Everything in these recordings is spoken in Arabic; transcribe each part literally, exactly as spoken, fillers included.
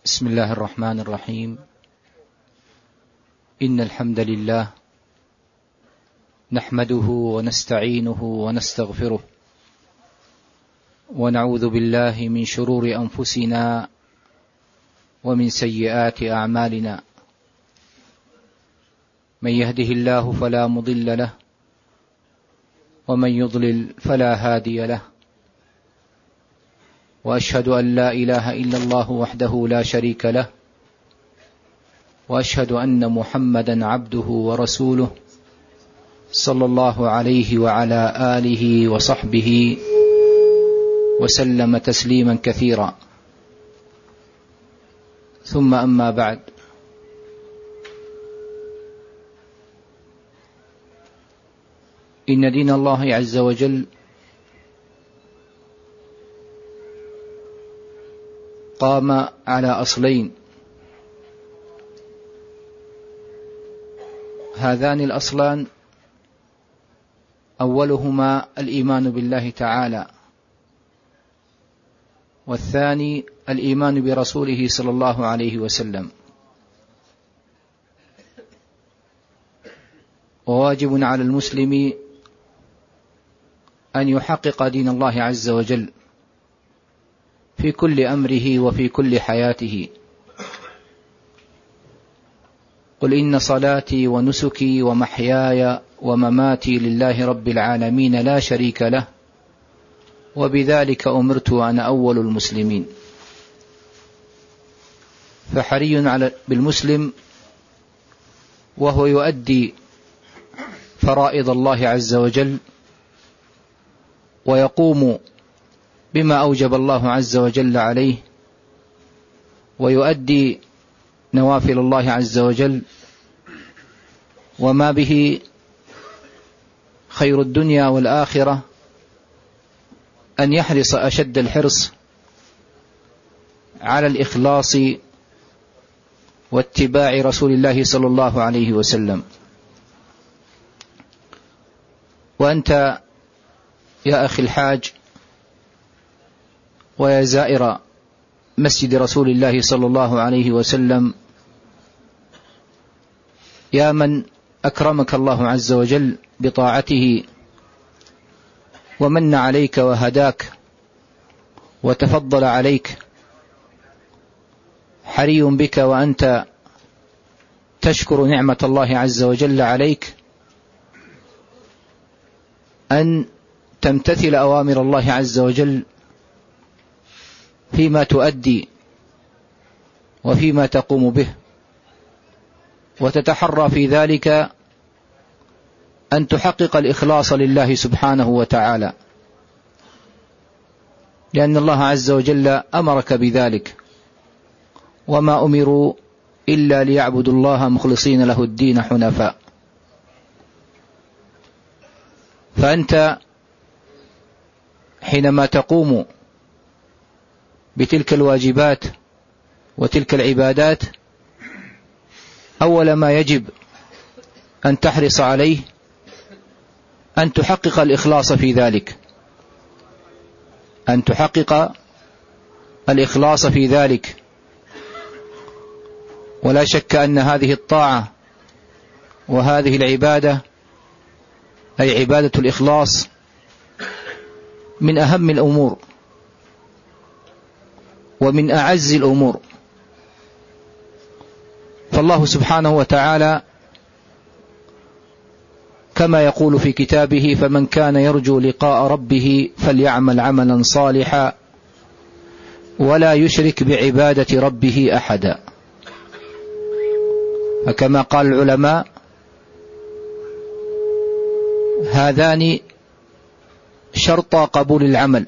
بسم الله الرحمن الرحيم. إن الحمد لله نحمده ونستعينه ونستغفره ونعوذ بالله من شرور أنفسنا ومن سيئات أعمالنا. من يهده الله فلا مضل له ومن يضلل فلا هادي له، وأشهد أن لا إله إلا الله وحده لا شريك له، وأشهد أن محمدا عبده ورسوله صلى الله عليه وعلى آله وصحبه وسلم تسليما كثيرا. ثم أما بعد، إن دين الله عز وجل قام على أصلين، هذان الأصلان أولهما الإيمان بالله تعالى، والثاني الإيمان برسوله صلى الله عليه وسلم. وواجب على المسلم أن يحقق دين الله عز وجل في كل أمره وفي كل حياته. قل إن صلاتي ونسكي ومحياي ومماتي لله رب العالمين لا شريك له، وبذلك أمرت وأنا أول المسلمين. فحري على بالمسلم وهو يؤدي فرائض الله عز وجل ويقوم بما أوجب الله عز وجل عليه، ويؤدي نوافل الله عز وجل وما به خير الدنيا والآخرة، أن يحرص أشد الحرص على الإخلاص واتباع رسول الله صلى الله عليه وسلم. وأنت يا أخي الحاج ويا زائر مسجد رسول الله صلى الله عليه وسلم، يا من أكرمك الله عز وجل بطاعته ومن عليك وهداك وتفضل عليك، حري بك وأنت تشكر نعمة الله عز وجل عليك أن تمتثل أوامر الله عز وجل فيما تؤدي وفيما تقوم به، وتتحرى في ذلك أن تحقق الإخلاص لله سبحانه وتعالى، لأن الله عز وجل أمرك بذلك: وما أمروا إلا ليعبدوا الله مخلصين له الدين حنفاء. فأنت حينما تقوم بتلك الواجبات وتلك العبادات، أول ما يجب أن تحرص عليه أن تحقق الإخلاص في ذلك، أن تحقق الإخلاص في ذلك. ولا شك أن هذه الطاعة وهذه العبادة، أي عبادة الإخلاص، من أهم الأمور ومن أعز الأمور. فالله سبحانه وتعالى كما يقول في كتابه: فمن كان يرجو لقاء ربه فليعمل عملا صالحا ولا يشرك بعبادة ربه أحدا. فكما قال العلماء: هذان شرط قبول العمل،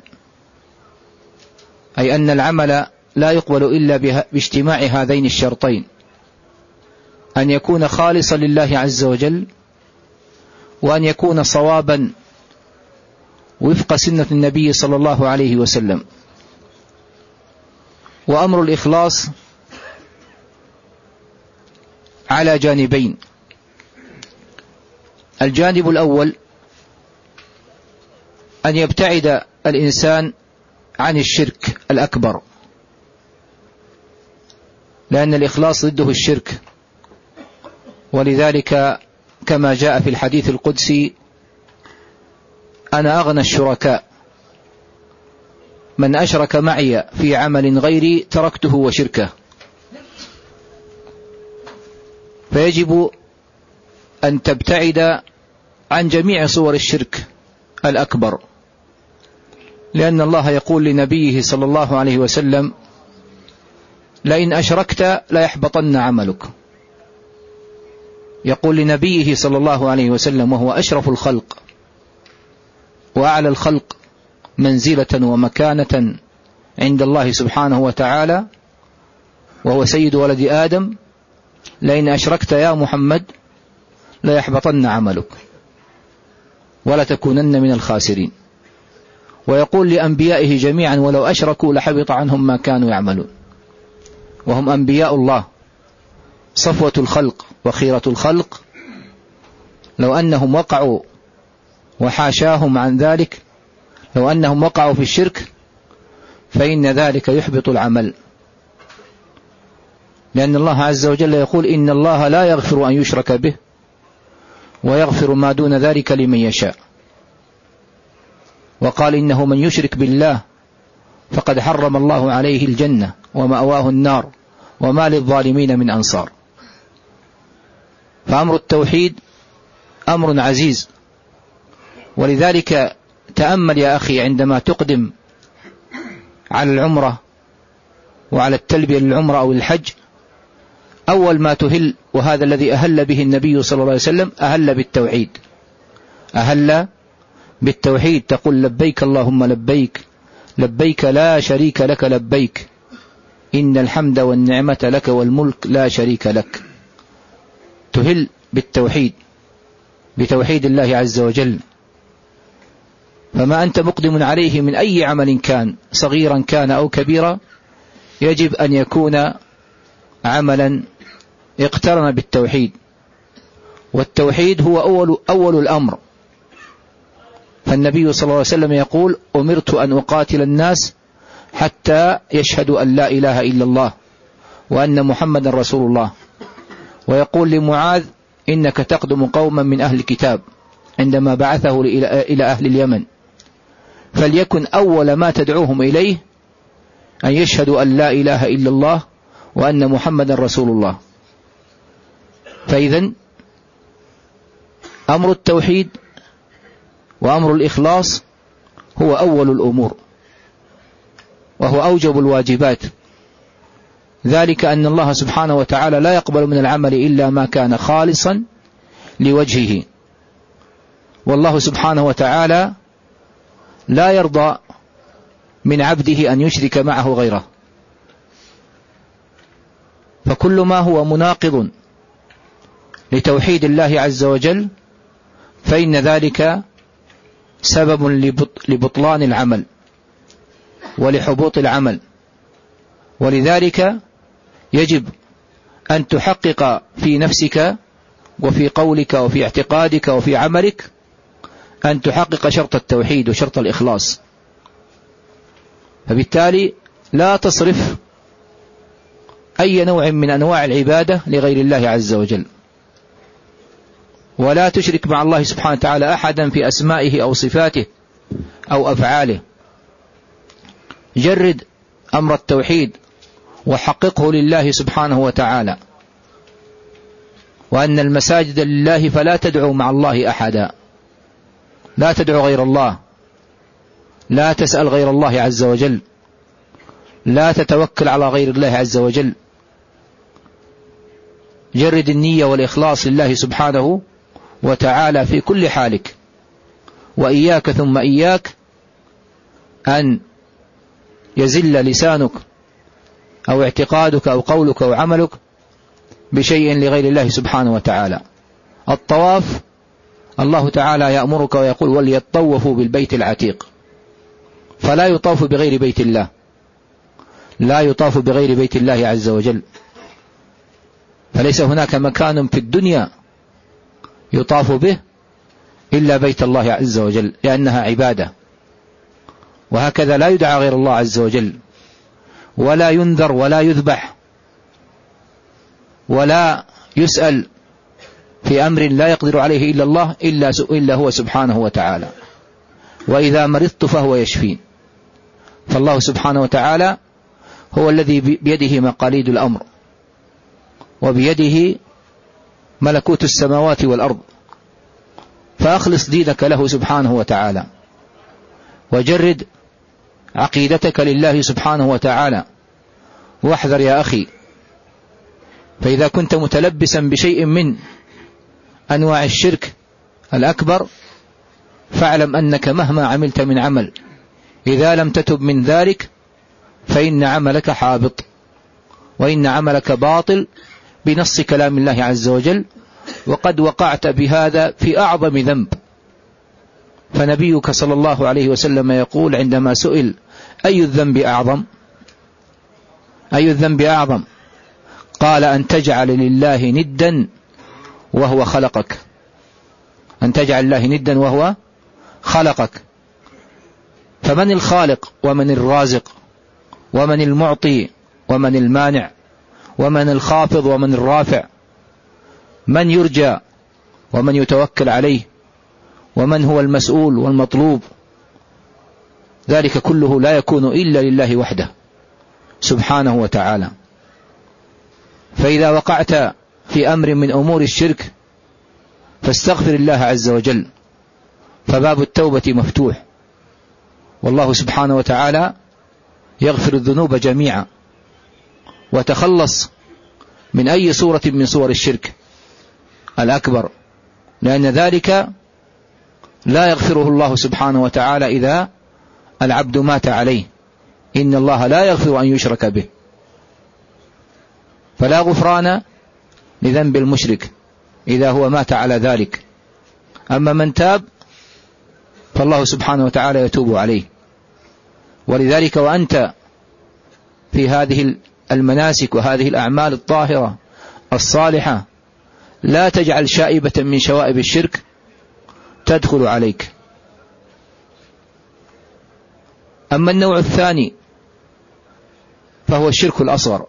أي أن العمل لا يقبل إلا باجتماع هذين الشرطين: أن يكون خالصا لله عز وجل، وأن يكون صوابا وفق سنة النبي صلى الله عليه وسلم. وأمر الإخلاص على جانبين: الجانب الأول أن يبتعد الإنسان عن الشرك الأكبر، لأن الإخلاص ضده الشرك. ولذلك كما جاء في الحديث القدسي: أنا أغنى الشركاء، من أشرك معي في عمل غيري تركته وشركه. فيجب أن تبتعد عن جميع صور الشرك الأكبر، لأن الله يقول لنبيه صلى الله عليه وسلم: لئن أشركت ليحبطن عملك. يقول لنبيه صلى الله عليه وسلم وهو أشرف الخلق وأعلى الخلق منزلة ومكانة عند الله سبحانه وتعالى، وهو سيد ولد آدم: لئن أشركت يا محمد ليحبطن عملك ولا تكونن من الخاسرين. ويقول لأنبيائه جميعا: ولو أشركوا لحبط عنهم ما كانوا يعملون. وهم أنبياء الله، صفوة الخلق وخيرة الخلق. لو أنهم وقعوا، وحاشاهم عن ذلك، لو أنهم وقعوا في الشرك فإن ذلك يحبط العمل، لأن الله عز وجل يقول: إن الله لا يغفر أن يشرك به ويغفر ما دون ذلك لمن يشاء. وقال: إنه من يشرك بالله فقد حرم الله عليه الجنة ومأواه النار وما للظالمين من أنصار. فأمر التوحيد أمر عزيز. ولذلك تأمل يا أخي عندما تقدم على العمرة وعلى التلبية للعمرة أو الحج، أول ما تهل، وهذا الذي أهل به النبي صلى الله عليه وسلم، أهل بالتوحيد. أهل بالتوحيد، تقول: لبيك اللهم لبيك، لبيك لا شريك لك لبيك، إن الحمد والنعمة لك والملك لا شريك لك. تهل بالتوحيد، بتوحيد الله عز وجل. فما أنت مقدم عليه من أي عمل كان، صغيرا كان أو كبيرا، يجب أن يكون عملا اقترن بالتوحيد. والتوحيد هو أول, أول الأمر. فالنبي صلى الله عليه وسلم يقول: أمرت أن أقاتل الناس حتى يشهدوا أن لا إله إلا الله وأن محمد رسول الله. ويقول لمعاذ: إنك تقدم قوما من أهل الكتاب، عندما بعثه إلى أهل اليمن، فليكن أول ما تدعوهم إليه أن يشهدوا أن لا إله إلا الله وأن محمد رسول الله. فإذن أمر التوحيد وأمر الإخلاص هو أول الأمور، وهو أوجب الواجبات. ذلك أن الله سبحانه وتعالى لا يقبل من العمل إلا ما كان خالصا لوجهه. والله سبحانه وتعالى لا يرضى من عبده أن يشرك معه غيره. فكل ما هو مناقض لتوحيد الله عز وجل فإن ذلك سبب لبطلان العمل ولحبوط العمل. ولذلك يجب أن تحقق في نفسك وفي قولك وفي اعتقادك وفي عملك أن تحقق شرط التوحيد وشرط الإخلاص. فبالتالي لا تصرف أي نوع من أنواع العبادة لغير الله عز وجل، ولا تشرك مع الله سبحانه وتعالى أحدا في أسمائه أو صفاته أو أفعاله. جرد أمر التوحيد وحققه لله سبحانه وتعالى، وأن المساجد لله فلا تدعو مع الله أحدا، لا تدعو غير الله، لا تسأل غير الله عز وجل، لا تتوكل على غير الله عز وجل. جرد النية والإخلاص لله سبحانه وتعالى في كل حالك. وإياك ثم إياك أن يزل لسانك أو اعتقادك أو قولك أو عملك بشيء لغير الله سبحانه وتعالى. الطواف الله تعالى يأمرك ويقول: وليطوفوا بالبيت العتيق، فلا يطاف بغير بيت الله، لا يطاف بغير بيت الله عز وجل. فليس هناك مكان في الدنيا يطاف به إلا بيت الله عز وجل، لأنها عبادة. وهكذا لا يدعى غير الله عز وجل، ولا ينذر ولا يذبح ولا يسأل في أمر لا يقدر عليه إلا الله إلا, إلا هو سبحانه وتعالى. وإذا مرضت فهو يشفين. فالله سبحانه وتعالى هو الذي بيده مقاليد الأمر، وبيده ملكوت السماوات والأرض. فأخلص دينك له سبحانه وتعالى، وجرد عقيدتك لله سبحانه وتعالى، واحذر يا أخي. فإذا كنت متلبسا بشيء من أنواع الشرك الأكبر فاعلم أنك مهما عملت من عمل إذا لم تتب من ذلك فإن عملك حابط، وإن عملك باطل بنص كلام الله عز وجل، وقد وقعت بهذا في أعظم ذنب. فنبيك صلى الله عليه وسلم يقول عندما سئل أي الذنب أعظم أي الذنب أعظم قال أن تجعل لله ندا وهو خلقك. أن تجعل الله ندا وهو خلقك. فمن الخالق ومن الرازق ومن المعطي ومن المانع ومن الخافض ومن الرافع؟ من يرجى ومن يتوكل عليه؟ ومن هو المسؤول والمطلوب؟ ذلك كله لا يكون إلا لله وحده سبحانه وتعالى. فإذا وقعت في أمر من أمور الشرك فاستغفر الله عز وجل، فباب التوبة مفتوح، والله سبحانه وتعالى يغفر الذنوب جميعا. وتخلص من أي صورة من صور الشرك الأكبر، لأن ذلك لا يغفره الله سبحانه وتعالى إذا العبد مات عليه. إن الله لا يغفر أن يشرك به، فلا غفران لذنب المشرك إذا هو مات على ذلك. أما من تاب فالله سبحانه وتعالى يتوب عليه. ولذلك وأنت في هذه المناسك وهذه الأعمال الطاهرة الصالحة لا تجعل شائبة من شوائب الشرك تدخل عليك. أما النوع الثاني فهو الشرك الأصغر،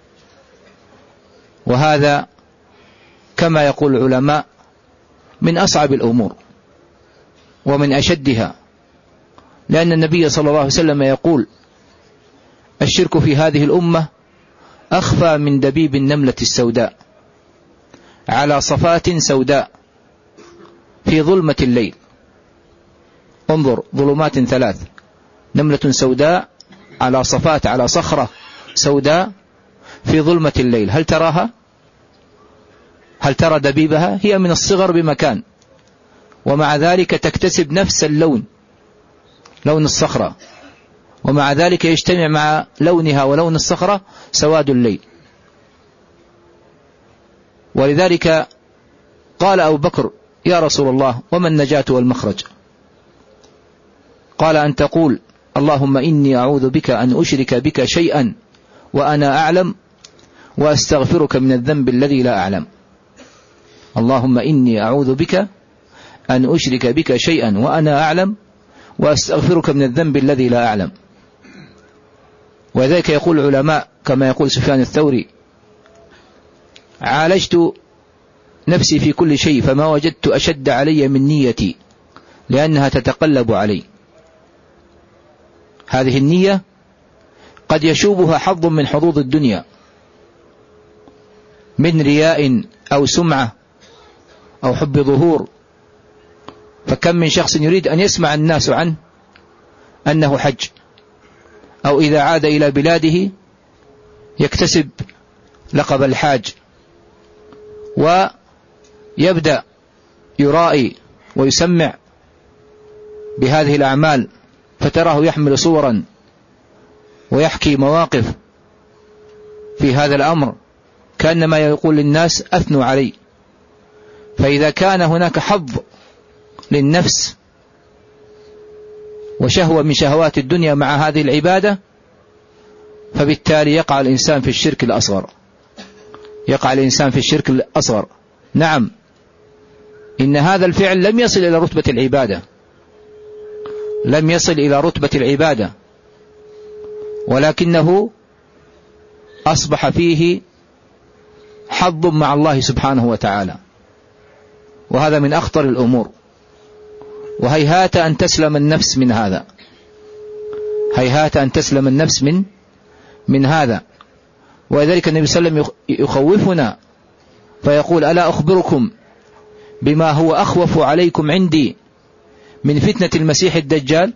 وهذا كما يقول العلماء من أصعب الأمور ومن أشدها، لأن النبي صلى الله عليه وسلم يقول الشرك في هذه الأمة أخفى من دبيب النملة السوداء على صفات سوداء في ظلمة الليل. انظر، ظلمات ثلاث: نملة سوداء على صفات على صخرة سوداء في ظلمة الليل. هل تراها؟ هل ترى دبيبها؟ هي من الصغر بمكان، ومع ذلك تكتسب نفس اللون، لون الصخرة، ومع ذلك يجتمع مع لونها ولون الصخرة سواد الليل. ولذلك قال أبو بكر: يا رسول الله، وما النجاة والمخرج؟ قال: أن تقول اللهم إني أعوذ بك أن أشرك بك شيئا وأنا أعلم، وأستغفرك من الذنب الذي لا أعلم. اللهم إني أعوذ بك أن أشرك بك شيئا وأنا أعلم، وأستغفرك من الذنب الذي لا أعلم. وذلك يقول العلماء كما يقول سفيان الثوري: عالجت نفسي في كل شيء فما وجدت أشد علي من نيتي، لأنها تتقلب علي. هذه النية قد يشوبها حظ من حظوظ الدنيا من رياء أو سمعة أو حب ظهور. فكم من شخص يريد أن يسمع الناس عنه أنه حج، أو إذا عاد إلى بلاده يكتسب لقب الحاج، ويبدأ يرائي ويسمع بهذه الأعمال، فتراه يحمل صورا ويحكي مواقف في هذا الأمر كأنما يقول للناس أثنوا علي. فإذا كان هناك حظ للنفس وشهوة من شهوات الدنيا مع هذه العبادة، فبالتالي يقع الإنسان في الشرك الأصغر يقع الإنسان في الشرك الأصغر. نعم، إن هذا الفعل لم يصل إلى رتبة العبادة لم يصل إلى رتبة العبادة ولكنه أصبح فيه حظ مع الله سبحانه وتعالى، وهذا من أخطر الأمور، وهيهات أن تسلم النفس من هذا، هيهات أن تسلم النفس من من هذا. ولذلك النبي صلى الله عليه وسلم يخوفنا فيقول: ألا أخبركم بما هو أخوف عليكم عندي من فتنة المسيح الدجال؟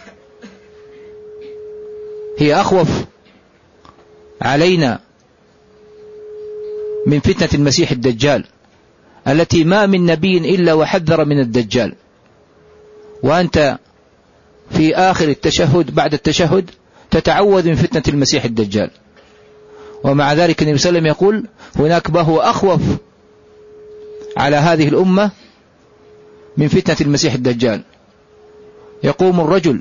هي أخوف علينا من فتنة المسيح الدجال التي ما من نبي إلا وحذر من الدجال، وأنت في آخر التشهد بعد التشهد تتعوذ من فتنة المسيح الدجال. ومع ذلك النبي صلى الله عليه وسلم يقول: هناك ما هو أخوف على هذه الأمة من فتنة المسيح الدجال. يقوم الرجل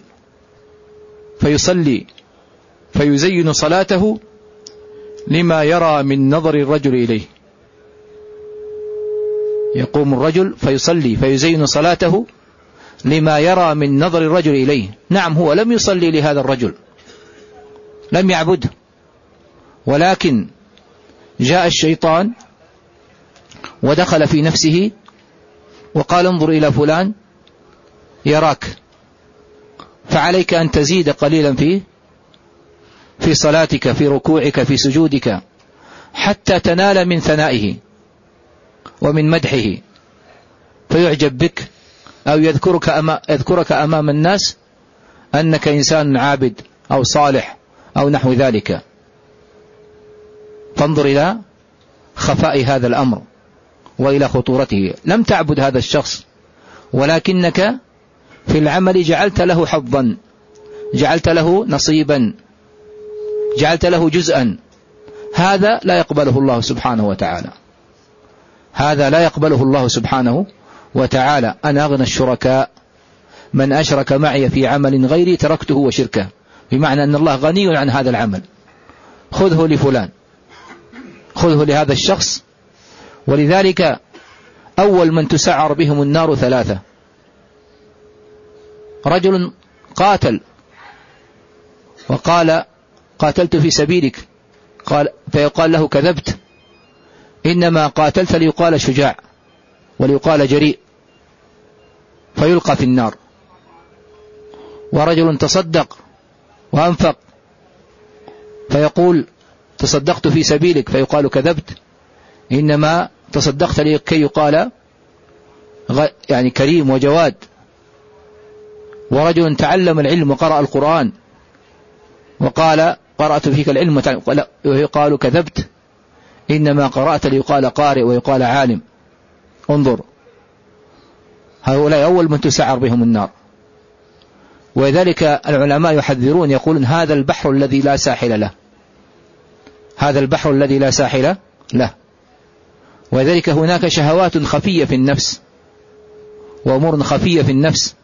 فيصلي فيزين صلاته لما يرى من نظر الرجل إليه. يقوم الرجل فيصلي فيزين صلاته لما يرى من نظر الرجل إليه. نعم، هو لم يصلي لهذا الرجل، لم يعبده، ولكن جاء الشيطان ودخل في نفسه وقال: انظر إلى فلان يراك، فعليك أن تزيد قليلا فيه في صلاتك، في ركوعك، في سجودك، حتى تنال من ثنائه ومن مدحه، فيعجب بك أو يذكرك أمام, يذكرك أمام الناس أنك إنسان عابد أو صالح أو نحو ذلك. فانظر إلى خفاء هذا الأمر وإلى خطورته. لم تعبد هذا الشخص، ولكنك في العمل جعلت له حظا، جعلت له نصيبا، جعلت له جزءا. هذا لا يقبله الله سبحانه وتعالى، هذا لا يقبله الله سبحانه وتعالى. أنا أغنى الشركاء من أشرك معي في عمل غيري تركته وشركه، بمعنى أن الله غني عن هذا العمل. خذه لفلان، خذه لهذا الشخص. ولذلك أول من تسعر بهم النار ثلاثة: رجل قاتل وقال: قاتلت في سبيلك، قال فيقال له: كذبت، إنما قاتلت ليقال شجاع وليقال جريء، فيلقى في النار. ورجل تصدق وأنفق فيقول: تصدقت في سبيلك، فيقال: كذبت، إنما تصدقت لكي يقال يعني كريم وجواد. ورجل تعلم العلم وقرأ القرآن وقال: قرأت فيك العلم، ويقال: كذبت، إنما قرأت ليقال قارئ ويقال عالم. انظر، هؤلاء أول من تسعر بهم النار. ولذلك العلماء يحذرون، يقولون: هذا البحر الذي لا ساحل له، هذا البحر الذي لا ساحل له. ولذلك هناك شهوات خفية في النفس وأمور خفية في النفس.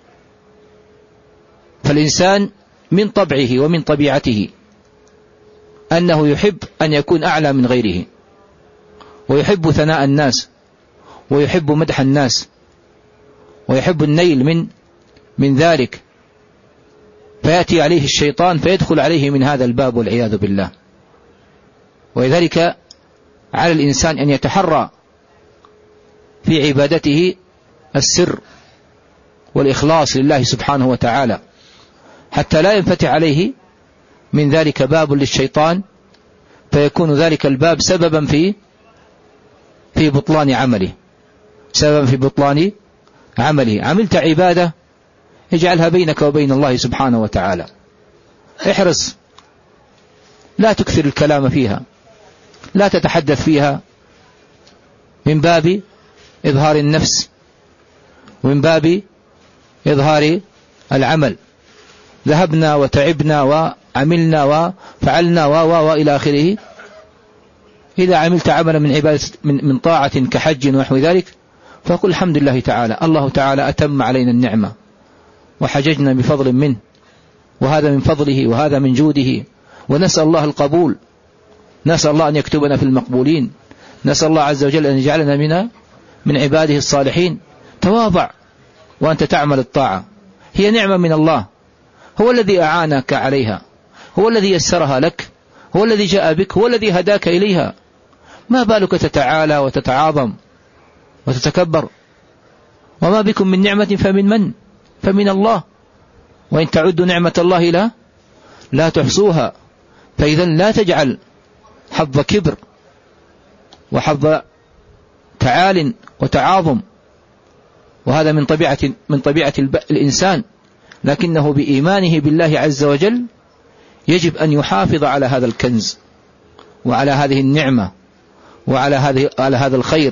فالإنسان من طبعه ومن طبيعته أنه يحب أن يكون أعلى من غيره، ويحب ثناء الناس، ويحب مدح الناس، ويحب النيل من من ذلك. فيأتي عليه الشيطان فيدخل عليه من هذا الباب والعياذ بالله. ولذلك على الإنسان أن يتحرى في عبادته السر والإخلاص لله سبحانه وتعالى، حتى لا ينفتح عليه من ذلك باب للشيطان، فيكون ذلك الباب سببا في في بطلان عمله، سببا في بطلان عمله. عملت عبادة اجعلها بينك وبين الله سبحانه وتعالى، احرص، لا تكثر الكلام فيها، لا تتحدث فيها من باب إظهار النفس ومن باب إظهار العمل. ذهبنا وتعبنا وعملنا وفعلنا و و وإلى آخره. إذا عملت عملا من عبادة من, من طاعة كحج ونحو ذلك، فقل الحمد لله تعالى، الله تعالى أتم علينا النعمة وحججنا بفضل منه، وهذا من فضله وهذا من جوده، ونسأل الله القبول، نسأل الله أن يكتبنا في المقبولين، نسأل الله عز وجل أن يجعلنا من من عباده الصالحين. تواضع وأنت تعمل الطاعة، هي نعمة من الله، هو الذي أعانك عليها، هو الذي يسرها لك، هو الذي جاء بك، هو الذي هداك إليها. ما بالك تتعالى وتتعاظم وتتكبر؟ وما بكم من نعمة فمن من؟ فمن الله، وإن تعدوا نعمة الله لا لا تحصوها. فإذا لا تجعل حظ كبر وحظ تعال وتعاظم، وهذا من طبيعة من طبيعة الإنسان، لكنه بإيمانه بالله عز وجل يجب أن يحافظ على هذا الكنز وعلى هذه النعمة وعلى هذه على هذا الخير.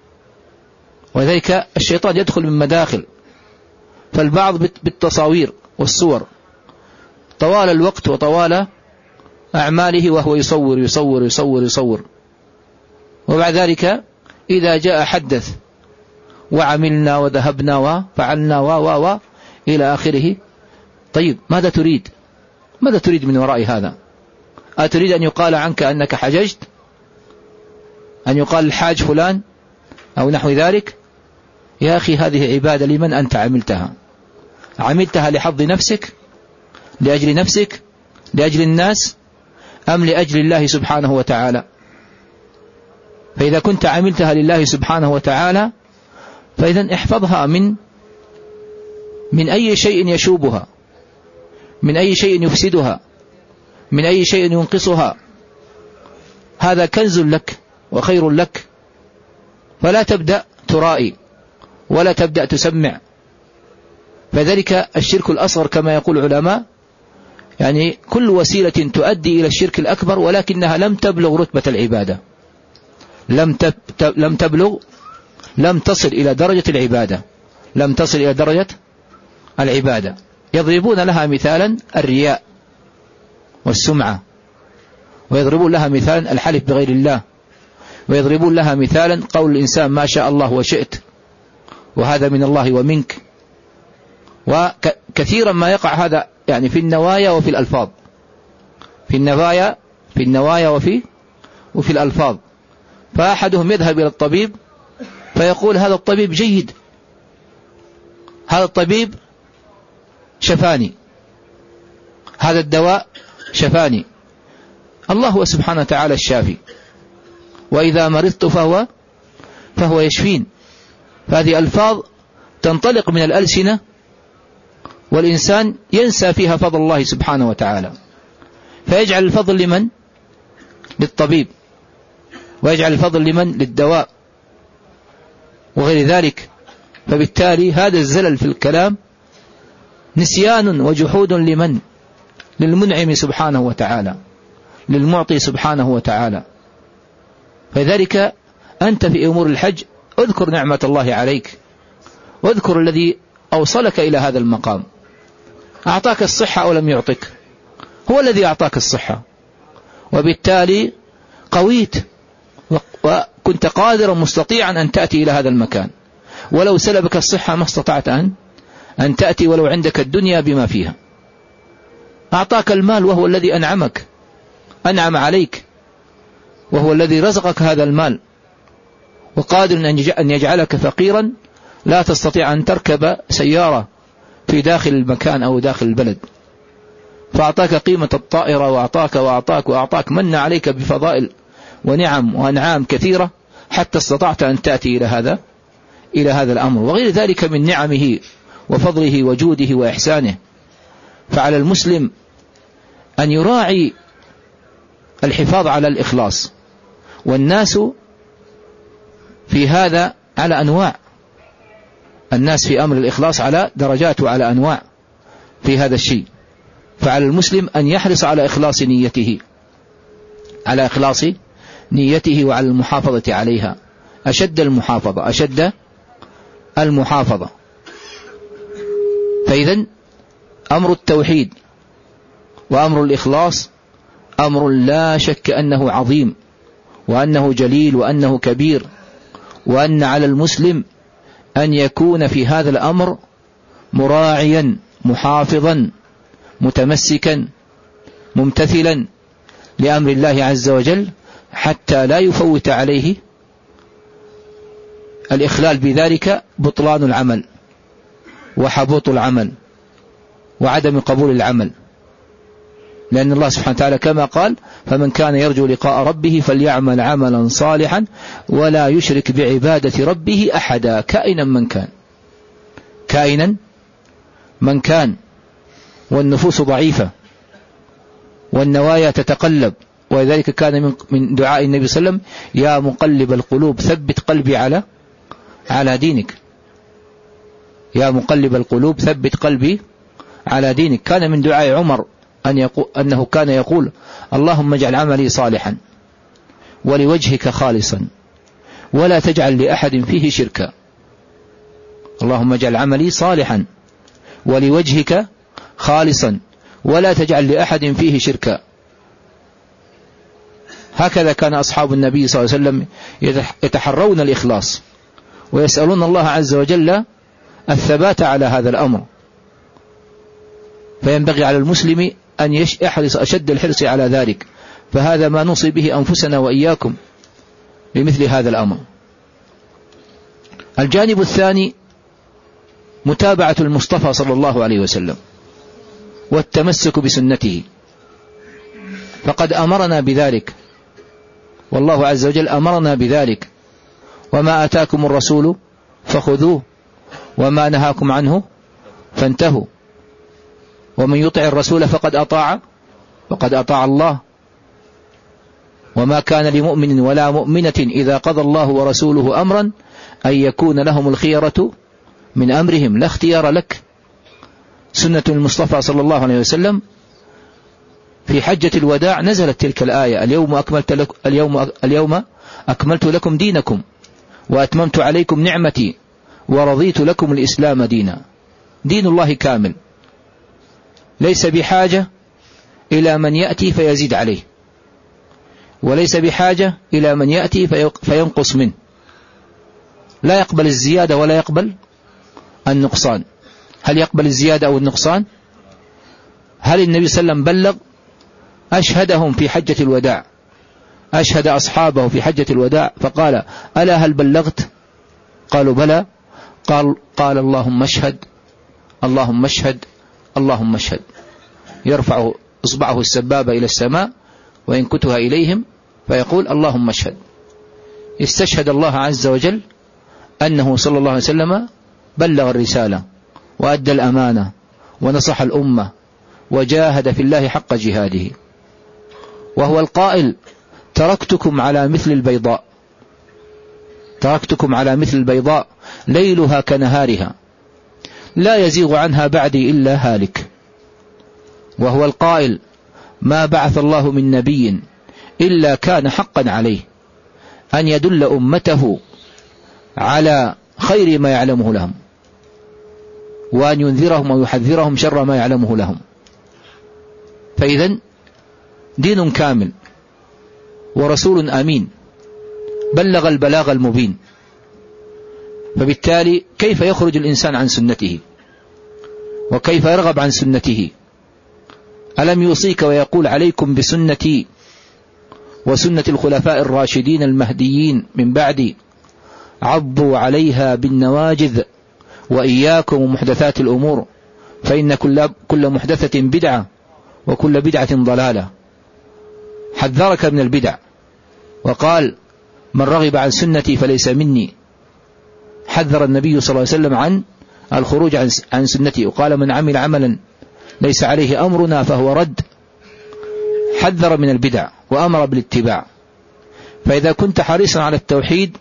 وذلك الشيطان يدخل من مداخل، فالبعض بالتصاوير والصور طوال الوقت وطوال أعماله وهو يصور يصور يصور يصور، وبعد ذلك إذا جاء حدث وعملنا وذهبنا وفعلنا و و و إلى آخره. طيب ماذا تريد؟ ماذا تريد من وراء هذا؟ أتريد أن يقال عنك أنك حججت؟ أن يقال الحاج فلان أو نحو ذلك؟ يا أخي هذه عبادة لمن أنت عملتها؟ عملتها لحظ نفسك، لأجل نفسك، لأجل الناس، أم لأجل الله سبحانه وتعالى؟ فإذا كنت عملتها لله سبحانه وتعالى فإذا احفظها من من أي شيء يشوبها، من أي شيء يفسدها، من أي شيء ينقصها. هذا كنز لك وخير لك، فلا تبدأ ترائي ولا تبدأ تسمع. فذلك الشرك الأصغر كما يقول العلماء يعني كل وسيلة تؤدي إلى الشرك الأكبر ولكنها لم تبلغ رتبة العبادة، لم لم تبلغ لم تصل إلى درجة العبادة، لم تصل إلى درجة العبادة. يضربون لها مثالا الرياء والسمعة، ويضربون لها مثالا الحلف بغير الله، ويضربون لها مثالا قول الإنسان ما شاء الله وشئت، وهذا من الله ومنك. وكثيرا ما يقع هذا يعني في النوايا وفي الألفاظ، في النوايا في النوايا وفي وفي الألفاظ. فأحدهم يذهب إلى الطبيب فيقول هذا الطبيب جيد، هذا الطبيب شفاني، هذا الدواء شفاني. الله هو سبحانه وتعالى الشافي، وإذا مرضت فهو فهو يشفين. فهذه ألفاظ تنطلق من الألسنة والإنسان ينسى فيها فضل الله سبحانه وتعالى، فيجعل الفضل لمن؟ للطبيب، ويجعل الفضل لمن؟ للدواء وغير ذلك. فبالتالي هذا الزلل في الكلام نسيان وجحود لمن؟ للمنعم سبحانه وتعالى، للمعطي سبحانه وتعالى. فذلك أنت في أمور الحج اذكر نعمة الله عليك، واذكر الذي أوصلك إلى هذا المقام. أعطاك الصحة أو لم يعطك؟ هو الذي أعطاك الصحة، وبالتالي قويت وكنت قادرا مستطيعا أن تأتي إلى هذا المكان. ولو سلبك الصحة ما استطعت أن أن تأتي ولو عندك الدنيا بما فيها. أعطاك المال وهو الذي أنعمك، أنعم عليك، وهو الذي رزقك هذا المال، وقادر أن يجعلك فقيرا لا تستطيع أن تركب سيارة في داخل المكان أو داخل البلد. فأعطاك قيمة الطائرة، وأعطاك وأعطاك وأعطاك، من عليك بفضائل ونعم وأنعام كثيرة حتى استطعت أن تأتي إلى هذا إلى هذا الأمر، وغير ذلك من نعمه وفضله وجوده وإحسانه. فعلى المسلم أن يراعي الحفاظ على الإخلاص، والناس في هذا على أنواع، الناس في أمر الإخلاص على درجات وعلى أنواع في هذا الشيء. فعلى المسلم أن يحرص على إخلاص نيته، على إخلاص نيته وعلى المحافظة عليها أشد المحافظة أشد المحافظة. فإذن أمر التوحيد وأمر الإخلاص أمر لا شك أنه عظيم، وأنه جليل، وأنه كبير، وأن على المسلم أن يكون في هذا الأمر مراعيا محافظا متمسكا ممتثلا لأمر الله عز وجل، حتى لا يفوت عليه الإخلال بذلك بطلان العمل وحبوط العمل وعدم قبول العمل. لأن الله سبحانه وتعالى كما قال: فمن كان يرجو لقاء ربه فليعمل عملا صالحا ولا يشرك بعبادة ربه أحدا، كائنا من كان، كائنا من كان. والنفوس ضعيفة والنوايا تتقلب، ولذلك كان من دعاء النبي صلى الله عليه وسلم: يا مقلب القلوب ثبت قلبي على على دينك. يا مقلب القلوب ثبت قلبي على دينك. كان من دعاء عمر أن يقول أنه كان يقول: اللهم اجعل عملي صالحا ولوجهك خالصا ولا تجعل لأحد فيه شركا. اللهم اجعل عملي صالحا ولوجهك خالصا ولا تجعل لأحد فيه شركا. هكذا كان أصحاب النبي صلى الله عليه وسلم يتحرون الإخلاص ويسألون الله عز وجل الثبات على هذا الأمر. فينبغي على المسلم أن يحرص أشد الحرص على ذلك، فهذا ما نوصي به أنفسنا وإياكم بمثل هذا الأمر. الجانب الثاني متابعة المصطفى صلى الله عليه وسلم والتمسك بسنته، فقد أمرنا بذلك، والله عز وجل أمرنا بذلك: وما آتاكم الرسول فخذوه وما نهاكم عنه فانتهوا، ومن يطع الرسول فقد أطاع فقد أطاع الله، وما كان لمؤمن ولا مؤمنة إذا قضى الله ورسوله أمرا أن يكون لهم الخيرة من أمرهم، لا اختيار لك. سنة المصطفى صلى الله عليه وسلم في حجة الوداع نزلت تلك الآية: اليوم أكملت لكم اليوم اليوم أكملت لكم دينكم وأتممت عليكم نعمتي ورضيت لكم الإسلام دينا. دين الله كامل، ليس بحاجة إلى من يأتي فيزيد عليه، وليس بحاجة إلى من يأتي فينقص منه. لا يقبل الزيادة ولا يقبل النقصان. هل يقبل الزيادة أو النقصان؟ هل النبي صلى الله عليه وسلم بلغ؟ أشهدهم في حجة الوداع، أشهد أصحابه في حجة الوداع فقال: ألا هل بلغت؟ قالوا: بلى. قال قال اللهم اشهد اللهم اشهد اللهم اشهد. يرفع إصبعه السبابة إلى السماء وينكتها إليهم فيقول: اللهم اشهد. استشهد الله عز وجل أنه صلى الله عليه وسلم بلغ الرسالة وأدى الأمانة ونصح الأمة وجاهد في الله حق جهاده، وهو القائل: تركتكم على مثل البيضاء تركتكم على مثل البيضاء ليلها كنهارها لا يزيغ عنها بعدي إلا هالك. وهو القائل: ما بعث الله من نبي إلا كان حقا عليه أن يدل أمته على خير ما يعلمه لهم وأن ينذرهم ويحذرهم شر ما يعلمه لهم. فإذن دين كامل ورسول أمين بلغ البلاغ المبين، فبالتالي كيف يخرج الإنسان عن سنته وكيف يرغب عن سنته؟ ألم يوصيك ويقول: عليكم بسنتي وسنة الخلفاء الراشدين المهديين من بعدي عضوا عليها بالنواجذ وإياكم ومحدثات الأمور فإن كل, كل محدثة بدعة وكل بدعة ضلالة. حذرك من البدع وقال: من رغب عن سنتي فليس مني. حذر النبي صلى الله عليه وسلم عن الخروج عن, عن سنتي، وقال: من عمل عملا ليس عليه أمرنا فهو رد. حذر من البدع وأمر بالاتباع. فإذا كنت حريصا على التوحيد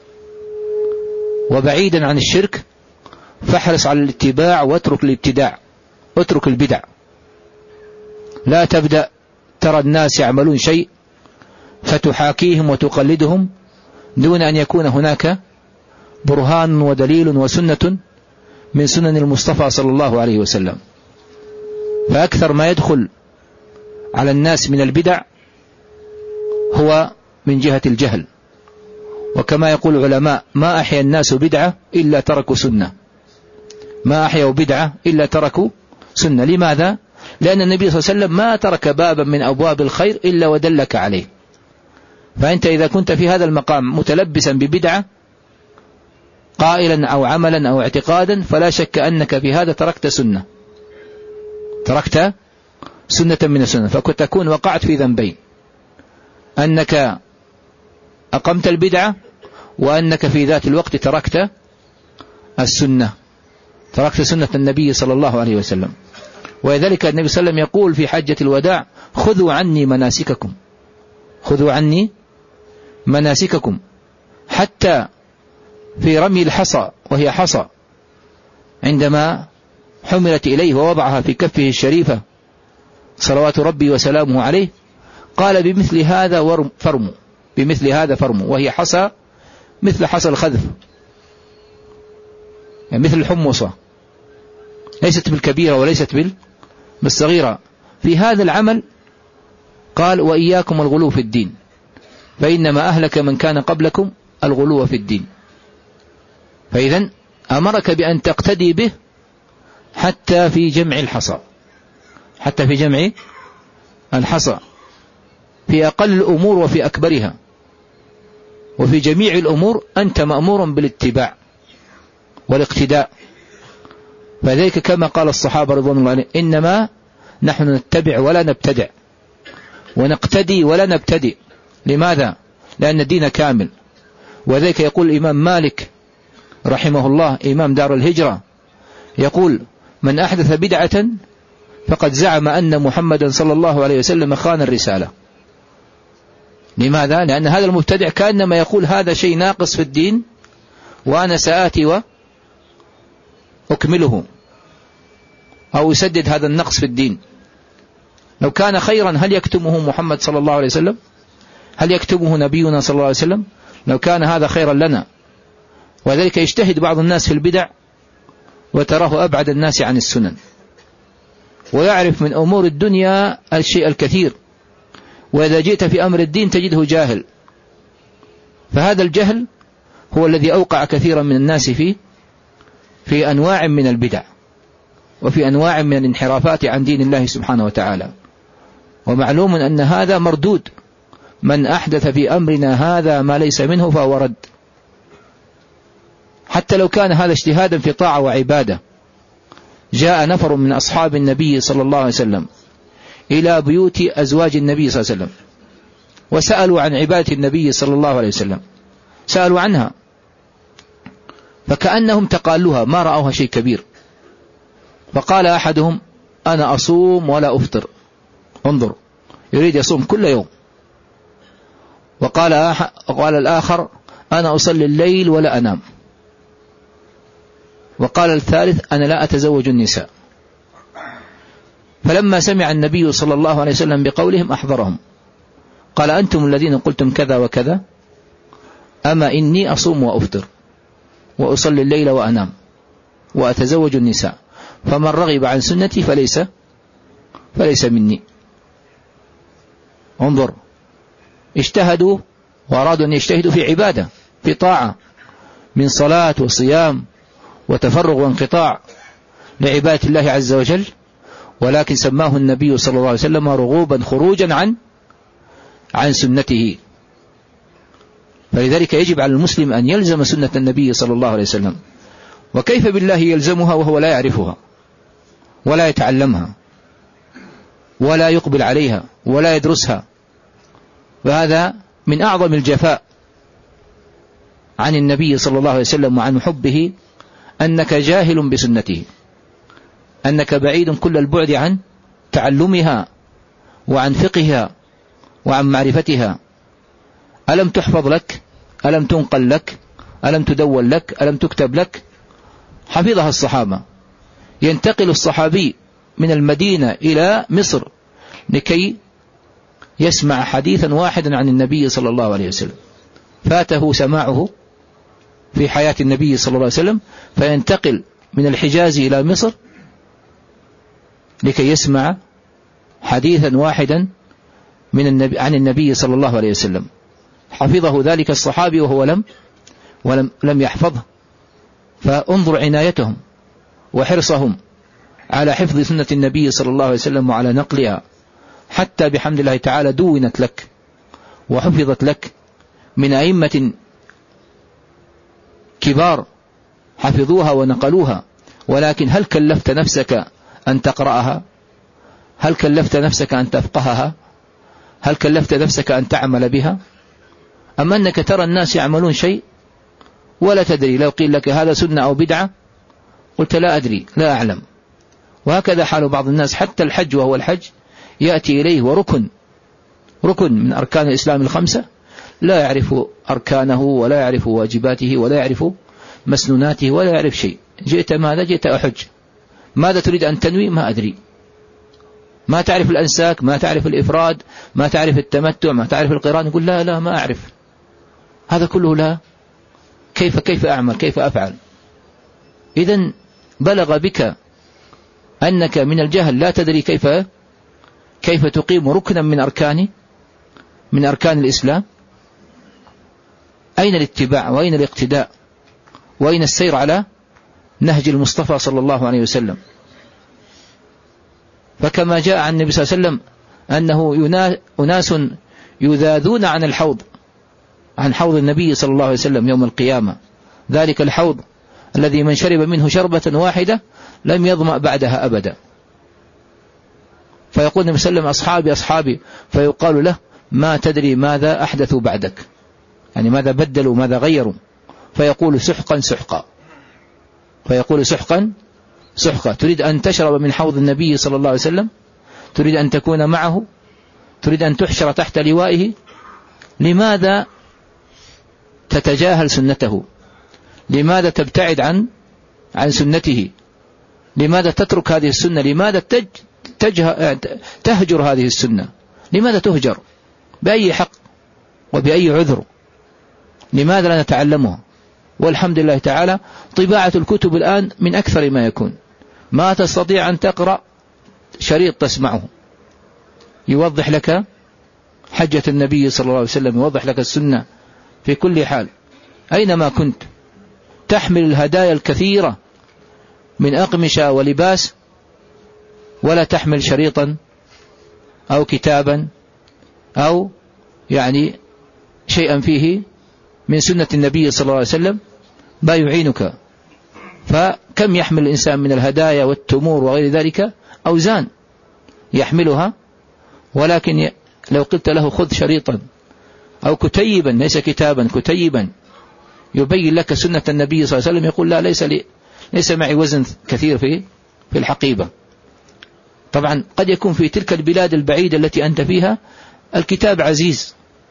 وبعيدا عن الشرك فاحرص على الاتباع واترك الابتداع، اترك البدع. لا تبدأ ترى الناس يعملون شيء فتحاكيهم وتقلدهم دون أن يكون هناك برهان ودليل وسنة من سنن المصطفى صلى الله عليه وسلم. فأكثر ما يدخل على الناس من البدع هو من جهة الجهل، وكما يقول العلماء: ما أحيا الناس بدعة إلا تركوا سنة. ما أحيوا بدعة إلا تركوا سنة. لماذا؟ لأن النبي صلى الله عليه وسلم ما ترك بابا من أبواب الخير إلا ودلك عليه. فأنت إذا كنت في هذا المقام متلبسا ببدعة قائلا أو عملا أو اعتقادا فلا شك أنك في هذا تركت سنة تركت سنة من السنة، فتكون وقعت في ذنبين: أنك أقمت البدعة، وأنك في ذات الوقت تركت السنة، تركت سنة النبي صلى الله عليه وسلم. ولذلك النبي صلى الله عليه وسلم يقول في حجة الوداع: خذوا عني مناسككم، خذوا عني مناسككم. حتى في رمي الحصى، وهي حصى، عندما حملت إليه ووضعها في كفه الشريفة صلوات ربي وسلامه عليه، قال: بمثل هذا فرموا، بمثل هذا فرموا، وهي حصى مثل حصى الخذف، يعني مثل الحمصة، ليست بالكبيرة وليست بالصغيرة. في هذا العمل قال: وإياكم الغلو في الدين، فإنما أهلك من كان قبلكم الغلو في الدين. فإذن أمرك بأن تقتدي به حتى في جمع الحصى، حتى في جمع الحصى، في أقل الأمور وفي أكبرها، وفي جميع الأمور أنت مأمور بالاتباع والاقتداء. فذلك كما قال الصحابة رضوان الله عليهم: إنما نحن نتبع ولا نبتدع، ونقتدي ولا نبتدئ. لماذا؟ لأن الدين كامل. وذلك يقول الإمام مالك رحمه الله إمام دار الهجرة، يقول: من أحدث بدعة فقد زعم أن محمدا صلى الله عليه وسلم خان الرسالة. لماذا؟ لأن هذا المبتدع كأنما يقول هذا شيء ناقص في الدين، وأنا سآتي وأكمله أو يسدد هذا النقص في الدين. لو كان خيرا هل يكتمه محمد صلى الله عليه وسلم؟ هل يكتبه نبينا صلى الله عليه وسلم؟ لو كان هذا خيرا لنا. وذلك يجتهد بعض الناس في البدع وتراه أبعد الناس عن السنن، ويعرف من أمور الدنيا الشيء الكثير، وإذا جئت في أمر الدين تجده جاهل. فهذا الجهل هو الذي أوقع كثيرا من الناس فيه في أنواع من البدع، وفي أنواع من الانحرافات عن دين الله سبحانه وتعالى. ومعلوم أن هذا مردود: من أحدث في أمرنا هذا ما ليس منه فهو رد. حتى لو كان هذا اجتهادا في طاعة وعبادة. جاء نفر من أصحاب النبي صلى الله عليه وسلم إلى بيوت أزواج النبي صلى الله عليه وسلم، وسألوا عن عبادة النبي صلى الله عليه وسلم، سألوا عنها، فكأنهم تقالوها، ما رأوها شيء كبير. فقال أحدهم: أنا أصوم ولا أفطر. انظر، يريد يصوم كل يوم. وقال أح... وقال الآخر: أنا أصلي الليل ولا أنام. وقال الثالث: أنا لا أتزوج النساء. فلما سمع النبي صلى الله عليه وسلم بقولهم أحضرهم، قال: أنتم الذين قلتم كذا وكذا، أما إني أصوم وأفطر وأصلي الليل وأنام وأتزوج النساء، فمن رغب عن سنتي فليس فليس مني. انظر، اجتهدوا وأرادوا أن يجتهدوا في عبادة، في طاعة، من صلاة وصيام وتفرغ وانقطاع لعبادة الله عز وجل، ولكن سماه النبي صلى الله عليه وسلم رغوبا خروجا عن عن سنته. فلذلك يجب على المسلم أن يلزم سنة النبي صلى الله عليه وسلم. وكيف بالله يلزمها وهو لا يعرفها ولا يتعلمها ولا يقبل عليها ولا يدرسها؟ وهذا من أعظم الجفاء عن النبي صلى الله عليه وسلم وعن حبه، أنك جاهل بسنته، أنك بعيد كل البعد عن تعلمها وعن فقهها وعن معرفتها. ألم تحفظ لك؟ ألم تنقل لك؟ ألم تدون لك؟ ألم تكتب لك؟ حفظها الصحابة. ينتقل الصحابي من المدينة إلى مصر لكي يسمع حديثا واحدا عن النبي صلى الله عليه وسلم، فاته سماعه في حياة النبي صلى الله عليه وسلم، فينتقل من الحجاز إلى مصر لكي يسمع حديثا واحدا من النبي عن النبي صلى الله عليه وسلم. حفظه ذلك الصحابي وهو لم ولم لم يحفظه. فانظر عنايتهم وحرصهم على حفظ سنة النبي صلى الله عليه وسلم وعلى نقلها، حتى بحمد الله تعالى دونت لك وحفظت لك من أئمة كبار حفظوها ونقلوها. ولكن هل كلفت نفسك أن تقرأها؟ هل كلفت نفسك أن تفقهها؟ هل كلفت نفسك أن تعمل بها؟ أما أنك ترى الناس يعملون شيء ولا تدري، لو قيل لك هذا سنة أو بدعة قلت لا أدري لا أعلم. وهكذا حال بعض الناس، حتى الحج وهو الحج يأتي إليه وركن ركن من أركان الإسلام الخمسة لا يعرف أركانه ولا يعرف واجباته ولا يعرف مسنوناته ولا يعرف شيء. جئت ماذا؟ جئت أحج. ماذا تريد أن تنوي؟ ما أدري. ما تعرف الأنساك، ما تعرف الإفراد، ما تعرف التمتع، ما تعرف القران. يقول لا لا ما أعرف هذا كله. لا، كيف كيف أعمل؟ كيف أفعل؟ إذن بلغ بك أنك من الجهل لا تدري كيف كيف تقيم ركنا من أركان من أركان الإسلام. أين الاتباع وأين الاقتداء وأين السير على نهج المصطفى صلى الله عليه وسلم؟ فكما جاء عن النبي صلى الله عليه وسلم أنه أناس يذاذون عن الحوض عن حوض النبي صلى الله عليه وسلم يوم القيامة، ذلك الحوض الذي من شرب منه شربة واحدة لم يظمأ بعدها أبدا. فيقول النبي صلى الله عليه وسلم أصحابي أصحابي، فيقال له ما تدري ماذا أحدثوا بعدك، يعني ماذا بدلوا ماذا غيروا. فيقول سحقا سحقا، فيقول سحقا سحقا. تريد أن تشرب من حوض النبي صلى الله عليه وسلم؟ تريد أن تكون معه؟ تريد أن تحشر تحت لوائه؟ لماذا تتجاهل سنته؟ لماذا تبتعد عن عن سنته؟ لماذا تترك هذه السنة؟ لماذا تج تجه تهجر هذه السنة؟ لماذا تهجر؟ بأي حق وبأي عذر؟ لماذا لا نتعلمها؟ والحمد لله تعالى طباعة الكتب الآن من أكثر ما يكون. ما تستطيع أن تقرأ شريط تسمعه يوضح لك حجة النبي صلى الله عليه وسلم، يوضح لك السنة في كل حال أينما كنت. تحمل الهدايا الكثيرة من أقمشة ولباس ولا تحمل شريطا أو كتابا أو يعني شيئا فيه من سنة النبي صلى الله عليه وسلم ما يعينك. فكم يحمل الإنسان من الهدايا والتمور وغير ذلك أوزان يحملها، ولكن لو قلت له خذ شريطا أو كتيبا، ليس كتابا كتيبا، يبين لك سنة النبي صلى الله عليه وسلم، يقول لا ليس لي ليس معي وزن كثير في في الحقيبة. طبعا قد يكون في تلك البلاد البعيدة التي أنت فيها الكتاب عزيز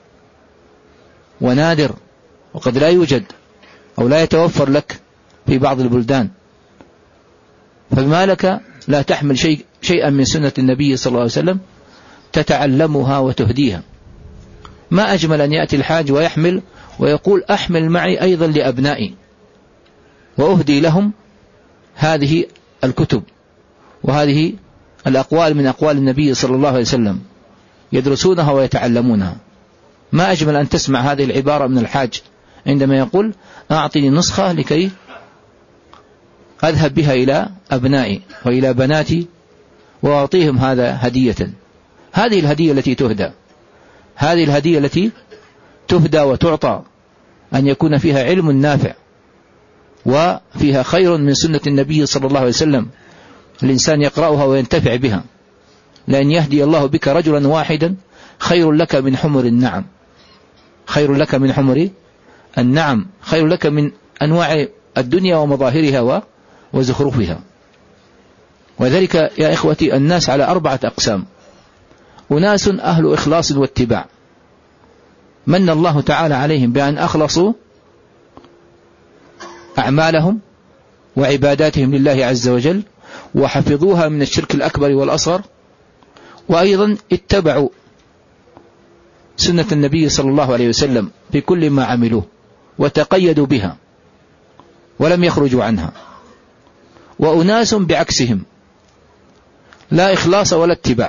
ونادر وقد لا يوجد أو لا يتوفر لك في بعض البلدان، فما لك لا تحمل شيء شيئا من سنة النبي صلى الله عليه وسلم تتعلمها وتهديها؟ ما أجمل أن يأتي الحاج ويحمل ويقول أحمل معي أيضا لأبنائي وأهدي لهم هذه الكتب وهذه الأقوال من أقوال النبي صلى الله عليه وسلم، يدرسونها ويتعلمونها. ما أجمل أن تسمع هذه العبارة من الحاج عندما يقول أعطني نسخة لكي أذهب بها إلى أبنائي وإلى بناتي وأعطيهم هذا هدية. هذه الهدية التي تهدى، هذه الهدية التي تهدى وتعطى، أن يكون فيها علم نافع وفيها خير من سنة النبي صلى الله عليه وسلم، الإنسان يقرأها وينتفع بها. لأن يهدي الله بك رجلا واحدا خير لك من حمر النعم، خير لك من حمر النعم، خير لك من أنواع الدنيا ومظاهرها وزخرفها. وذلك يا إخوتي الناس على أربعة أقسام: أناس أهل إخلاص واتباع، من الله تعالى عليهم بأن أخلصوا أعمالهم وعباداتهم لله عز وجل وحفظوها من الشرك الأكبر والأصغر، وأيضا اتبعوا سنة النبي صلى الله عليه وسلم في كل ما عملوه وتقيدوا بها ولم يخرجوا عنها. وأناس بعكسهم لا إخلاص ولا اتباع،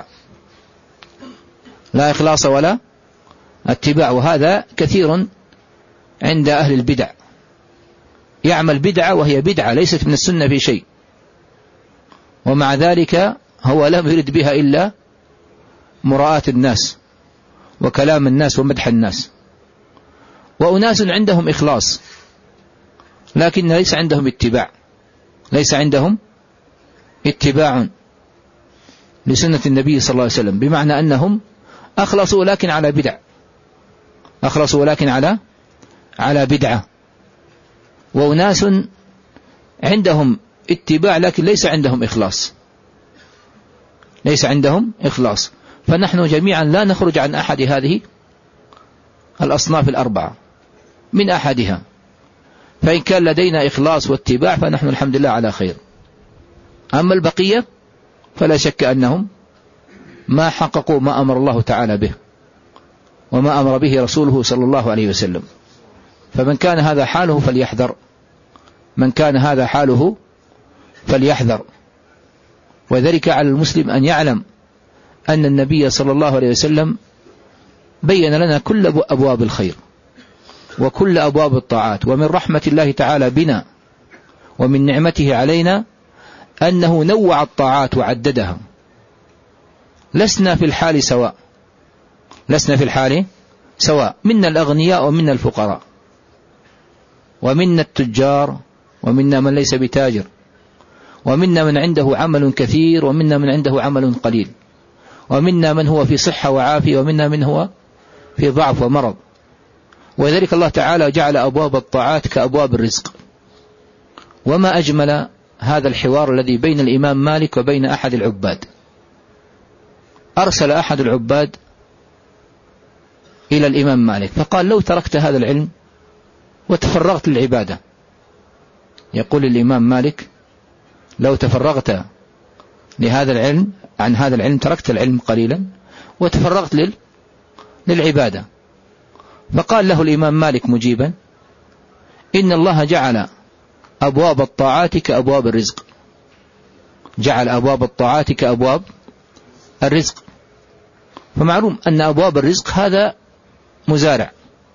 لا إخلاص ولا اتباع، وهذا كثير عند أهل البدع، يعمل بدعة وهي بدعة ليست من السنة في شيء، ومع ذلك هو لم يرد بها إلا مراءة الناس وكلام الناس ومدح الناس. وأناس عندهم إخلاص لكن ليس عندهم اتباع، ليس عندهم اتباع، لسنة النبي صلى الله عليه وسلم، بمعنى أنهم أخلصوا لكن على بدع، أخلصوا لكن على على بدعة. وأناس عندهم اتباع لكن ليس عندهم إخلاص، ليس عندهم إخلاص. فنحن جميعا لا نخرج عن أحد هذه الأصناف الأربعة، من أحدها. فإن كان لدينا إخلاص واتباع فنحن الحمد لله على خير. أما البقية فلا شك أنهم ما حققوا ما أمر الله تعالى به وما أمر به رسوله صلى الله عليه وسلم. فمن كان هذا حاله فليحذر، من كان هذا حاله فليحذر. وذلك على المسلم أن يعلم أن النبي صلى الله عليه وسلم بين لنا كل أبواب الخير وكل أبواب الطاعات. ومن رحمة الله تعالى بنا ومن نعمته علينا أنه نوع الطاعات وعددها. لسنا في الحال سواء، لسنا في الحال سواء، منا الأغنياء ومنا الفقراء، ومنا التجار ومنا من ليس بتاجر، ومنا من عنده عمل كثير ومنا من عنده عمل قليل، ومنا من هو في صحة وعافية ومنا من هو في ضعف ومرض. وذلك الله تعالى جعل أبواب الطاعات كأبواب الرزق. وما أجمل هذا الحوار الذي بين الإمام مالك وبين أحد العباد. أرسل أحد العباد إلى الإمام مالك فقال: لو تركت هذا العلم وتفرغت للعبادة. يقول الإمام مالك: لو تفرغت لهذا العلم عن هذا العلم، تركت العلم قليلا وتفرغت لل... للعبادة. فقال له الإمام مالك مجيبا: إن الله جعل أبواب الطاعات كأبواب الرزق، جعل أبواب الطاعات كأبواب الرزق. فمعلوم أن أبواب الرزق هذا مزارع،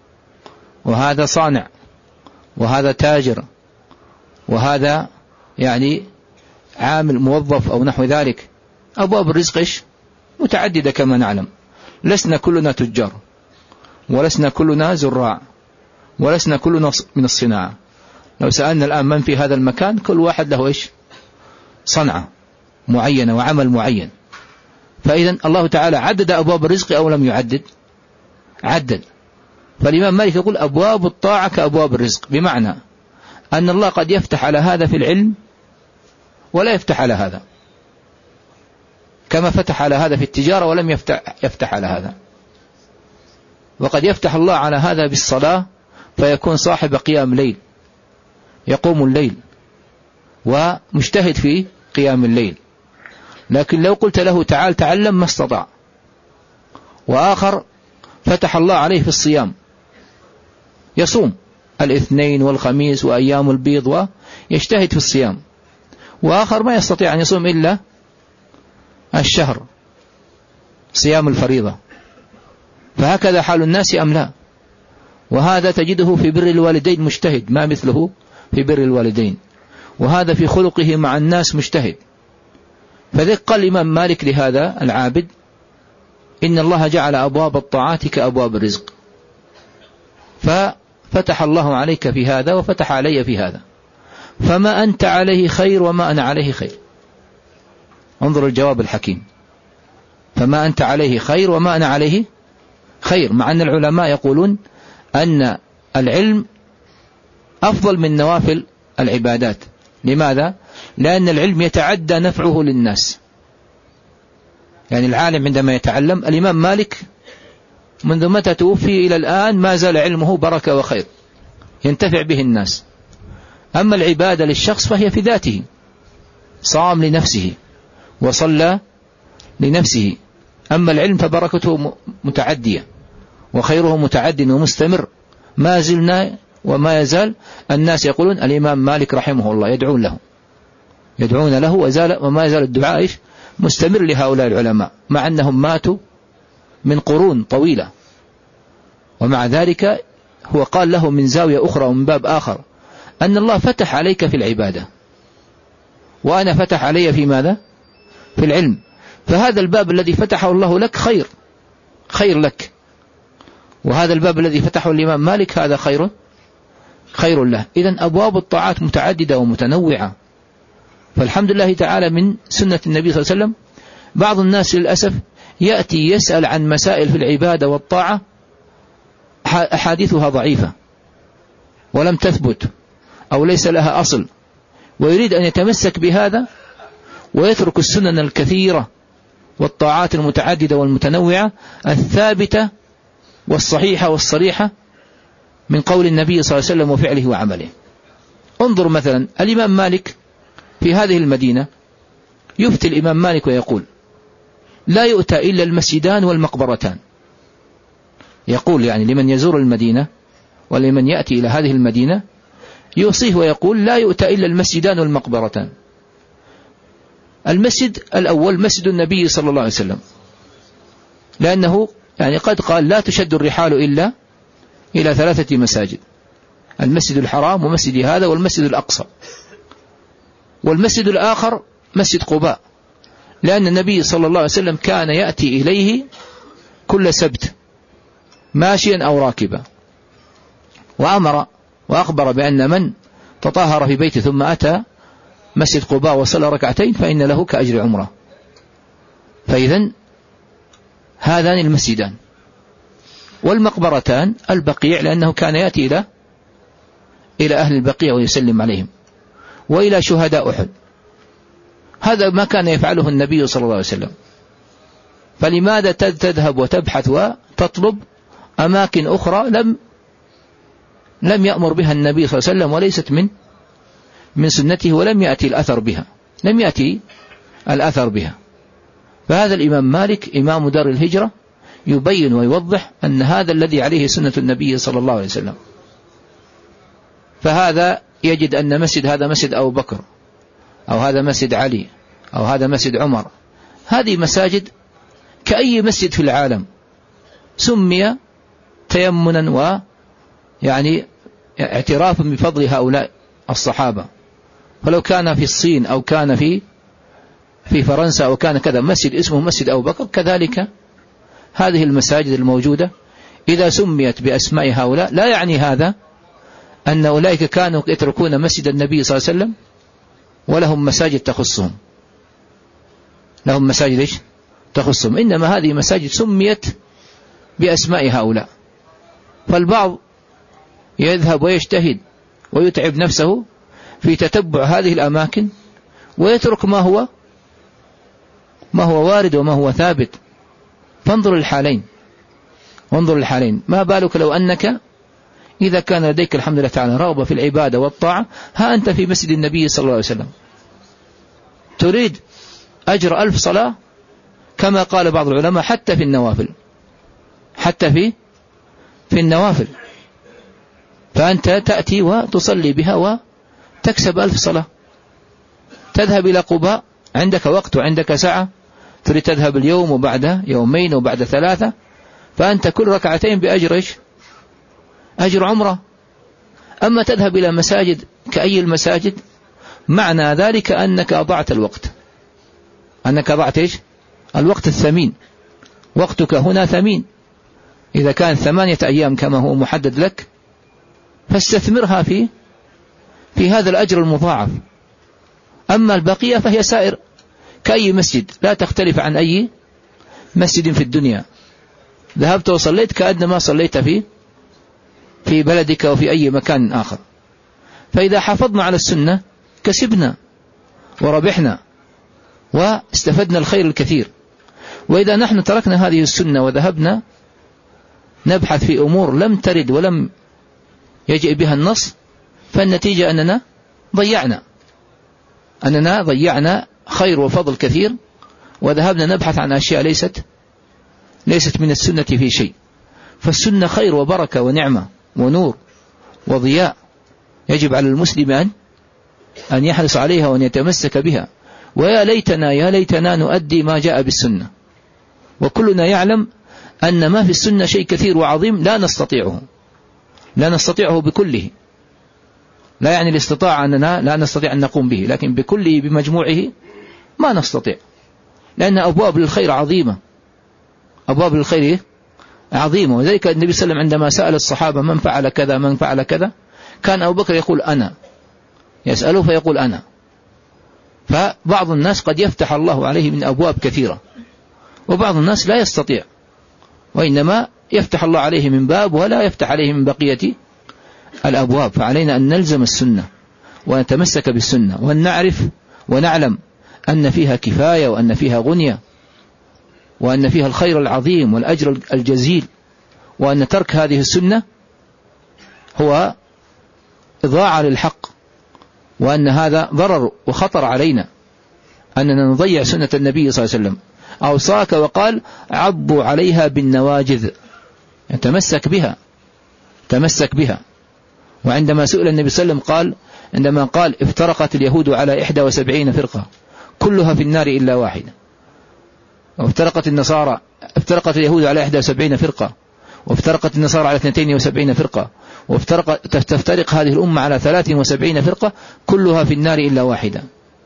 وهذا صانع، وهذا تاجر، وهذا يعني عامل موظف أو نحو ذلك. أبواب الرزق إيش؟ متعددة كما نعلم. لسنا كلنا تجار، ولسنا كلنا زراع، ولسنا كلنا من الصناعة. لو سألنا الآن من في هذا المكان، كل واحد له إيش؟ صنعة معينة وعمل معين. فإذا الله تعالى عدد أبواب الرزق أو لم يعدد؟ عدد. فالإمام مالك يقول: أبواب الطاعة كأبواب الرزق، بمعنى أن الله قد يفتح على هذا في العلم ولا يفتح على هذا، كما فتح على هذا في التجارة ولم يفتح, يفتح على هذا. وقد يفتح الله على هذا بالصلاة فيكون صاحب قيام ليل، يقوم الليل ومجتهد في قيام الليل، لكن لو قلت له تعال تعلم ما استطاع. وآخر فتح الله عليه في الصيام، يصوم الاثنين والخميس وأيام البيض ويجتهد في الصيام، وآخر ما يستطيع أن يصوم إلا الشهر صيام الفريضة. فهكذا حال الناس أم لا؟ وهذا تجده في بر الوالدين مجتهد ما مثله في بر الوالدين، وهذا في خلقه مع الناس مجتهد. فذلك قال الإمام مالك لهذا العابد: إن الله جعل أبواب الطاعات كأبواب الرزق، ففتح الله عليك في هذا وفتح علي في هذا، فما أنت عليه خير وما أنا عليه خير. انظر الجواب الحكيم: فما أنت عليه خير وما أنا عليه خير. مع أن العلماء يقولون أن العلم أفضل من نوافل العبادات. لماذا؟ لأن العلم يتعدى نفعه للناس. يعني العالم عندما يتعلم، الإمام مالك منذ متى توفي إلى الآن ما زال علمه بركة وخير ينتفع به الناس. أما العبادة للشخص فهي في ذاته، صام لنفسه وصلى لنفسه. أما العلم فبركته متعدية وخيره متعد ومستمر. ما زلنا وما يزال الناس يقولون الإمام مالك رحمه الله، يدعون له يدعون له وزال وما يزال الدعاء مستمر لهؤلاء العلماء، مع أنهم ماتوا من قرون طويلة. ومع ذلك هو قال له من زاوية أخرى ومن باب آخر أن الله فتح عليك في العبادة، وأنا فتح علي في ماذا؟ في العلم. فهذا الباب الذي فتحه الله لك خير خير لك، وهذا الباب الذي فتحه الإمام مالك هذا خير خير له. إذن أبواب الطاعات متعددة ومتنوعة. فالحمد لله تعالى من سنة النبي صلى الله عليه وسلم بعض الناس للأسف يأتي يسأل عن مسائل في العبادة والطاعة أحاديثها ضعيفة ولم تثبت أو ليس لها أصل، ويريد أن يتمسك بهذا ويترك السنن الكثيرة والطاعات المتعددة والمتنوعة الثابتة والصحيحة والصريحة من قول النبي صلى الله عليه وسلم وفعله وعمله. انظر مثلا الإمام مالك في هذه المدينة، يفتي الإمام مالك ويقول لا يؤتى إلا المسجدان والمقبرتان. يقول يعني لمن يزور المدينة ولمن يأتي إلى هذه المدينة يوصيه ويقول لا يؤتى إلا المسجدان والمقبرتان. المسجد الأول مسجد النبي صلى الله عليه وسلم، لأنه يعني قد قال لا تشد الرحال إلا إلى ثلاثة مساجد: المسجد الحرام ومسجد هذا والمسجد الأقصى. والمسجد الآخر مسجد قباء، لأن النبي صلى الله عليه وسلم كان يأتي إليه كل سبت ماشيا أو راكبا، وأمر وأخبر بأن من تطهر في بيته ثم أتى مسجد قباء وصلى ركعتين فإن له كأجر عمره. فإذن هذان المسجدان. والمقبرتان البقيع، لأنه كان يأتي إلى إلى أهل البقيع ويسلم عليهم، وإلى شهداء أحد. هذا ما كان يفعله النبي صلى الله عليه وسلم، فلماذا تذهب وتبحث وتطلب أماكن أخرى لم لم يأمر بها النبي صلى الله عليه وسلم وليست من من سنته ولم يأتي الأثر بها لم يأتي الأثر بها. فهذا الإمام مالك إمام دار الهجرة يبين ويوضح أن هذا الذي عليه سنة النبي صلى الله عليه وسلم. فهذا يجد أن مسجد هذا مسجد أبو بكر، أو هذا مسجد علي، أو هذا مسجد عمر. هذه مساجد كأي مسجد في العالم، سمي تيمنا ويعني اعترافا بفضل هؤلاء الصحابة. فلو كان في الصين أو كان في في فرنسا أو كان كذا مسجد اسمه مسجد أبو بكر، كذلك هذه المساجد الموجودة إذا سميت بأسماء هؤلاء لا يعني هذا أن أولئك كانوا يتركون مسجد النبي صلى الله عليه وسلم ولهم مساجد تخصهم، لهم مساجد إيش تخصهم، إنما هذه مساجد سميت بأسماء هؤلاء. فالبعض يذهب ويجتهد ويتعب نفسه في تتبع هذه الأماكن ويترك ما هو ما هو وارد وما هو ثابت. فانظر الحالين، وانظر الحالين. ما بالك لو أنك إذا كان لديك الحمد لله تعالى رغبة في العبادة والطاعة، ها أنت في مسجد النبي صلى الله عليه وسلم تريد أجر ألف صلاة كما قال بعض العلماء حتى في النوافل، حتى في في النوافل. فأنت تأتي وتصلي بها وتكسب ألف صلاة. تذهب إلى قباء، عندك وقت وعندك ساعة، تريد تذهب اليوم وبعد يومين وبعد ثلاثة، فأنت كل ركعتين بأجر إيش أجر عمره. أما تذهب إلى مساجد كأي المساجد، معنى ذلك أنك أضعت الوقت، أنك أضعت إيش الوقت الثمين. وقتك هنا ثمين، إذا كان ثمانية أيام كما هو محدد لك فاستثمرها في في هذا الأجر المضاعف. أما البقية فهي سائر كأي مسجد، لا تختلف عن أي مسجد في الدنيا. ذهبت وصليت كأنما صليت في في بلدك وفي أي مكان آخر. فإذا حافظنا على السنة كسبنا وربحنا واستفدنا الخير الكثير. وإذا نحن تركنا هذه السنة وذهبنا نبحث في أمور لم ترد ولم يجئ بها النص، فالنتيجة أننا ضيعنا أننا ضيعنا خير وفضل كثير، وذهبنا نبحث عن أشياء ليست ليست من السنة في شيء. فالسنة خير وبركة ونعمة ونور وضياء، يجب على المسلم أن أن يحرص عليها وأن يتمسك بها. ويا ليتنا يا ليتنا نؤدي ما جاء بالسنة. وكلنا يعلم أن ما في السنة شيء كثير وعظيم لا نستطيعه لا نستطيعه بكله. لا يعني الاستطاعة أننا لا نستطيع أن نقوم به، لكن بكله بمجموعه ما نستطيع، لأن أبواب للخير عظيمة، أبواب للخير عظيمة. وذلك النبي صلى الله عليه وسلم عندما سأل الصحابة من فعل كذا من فعل كذا، كان أبو بكر يقول أنا، يسأله فيقول أنا. فبعض الناس قد يفتح الله عليه من أبواب كثيرة، وبعض الناس لا يستطيع، وإنما يفتح الله عليه من باب ولا يفتح عليه من بقية الأبواب. فعلينا أن نلزم السنة ونتمسك بالسنة، وأن نعرف ونعلم أن فيها كفاية، وأن فيها غنية، وأن فيها الخير العظيم والأجر الجزيل، وأن ترك هذه السنة هو إضاعة للحق، وأن هذا ضرر وخطر علينا أننا نضيع سنة النبي صلى الله عليه وسلم. أوصاك وقال عضوا عليها بالنواجذ، تمسك بها تمسك بها. وعندما سئل النبي صلى الله عليه وسلم قال، عندما قال افترقت اليهود على إحدى وسبعين فرقة كلها في النار إلا واحدة، وافترقت النصارى افترقت اليهود على إحدى وسبعين فرقة، وافترقت النصارى على اثنتين وسبعين فرقة، وافترق تفترق هذه الأمة على ثلاث وسبعين فرقة كلها في النار إلا واحدة.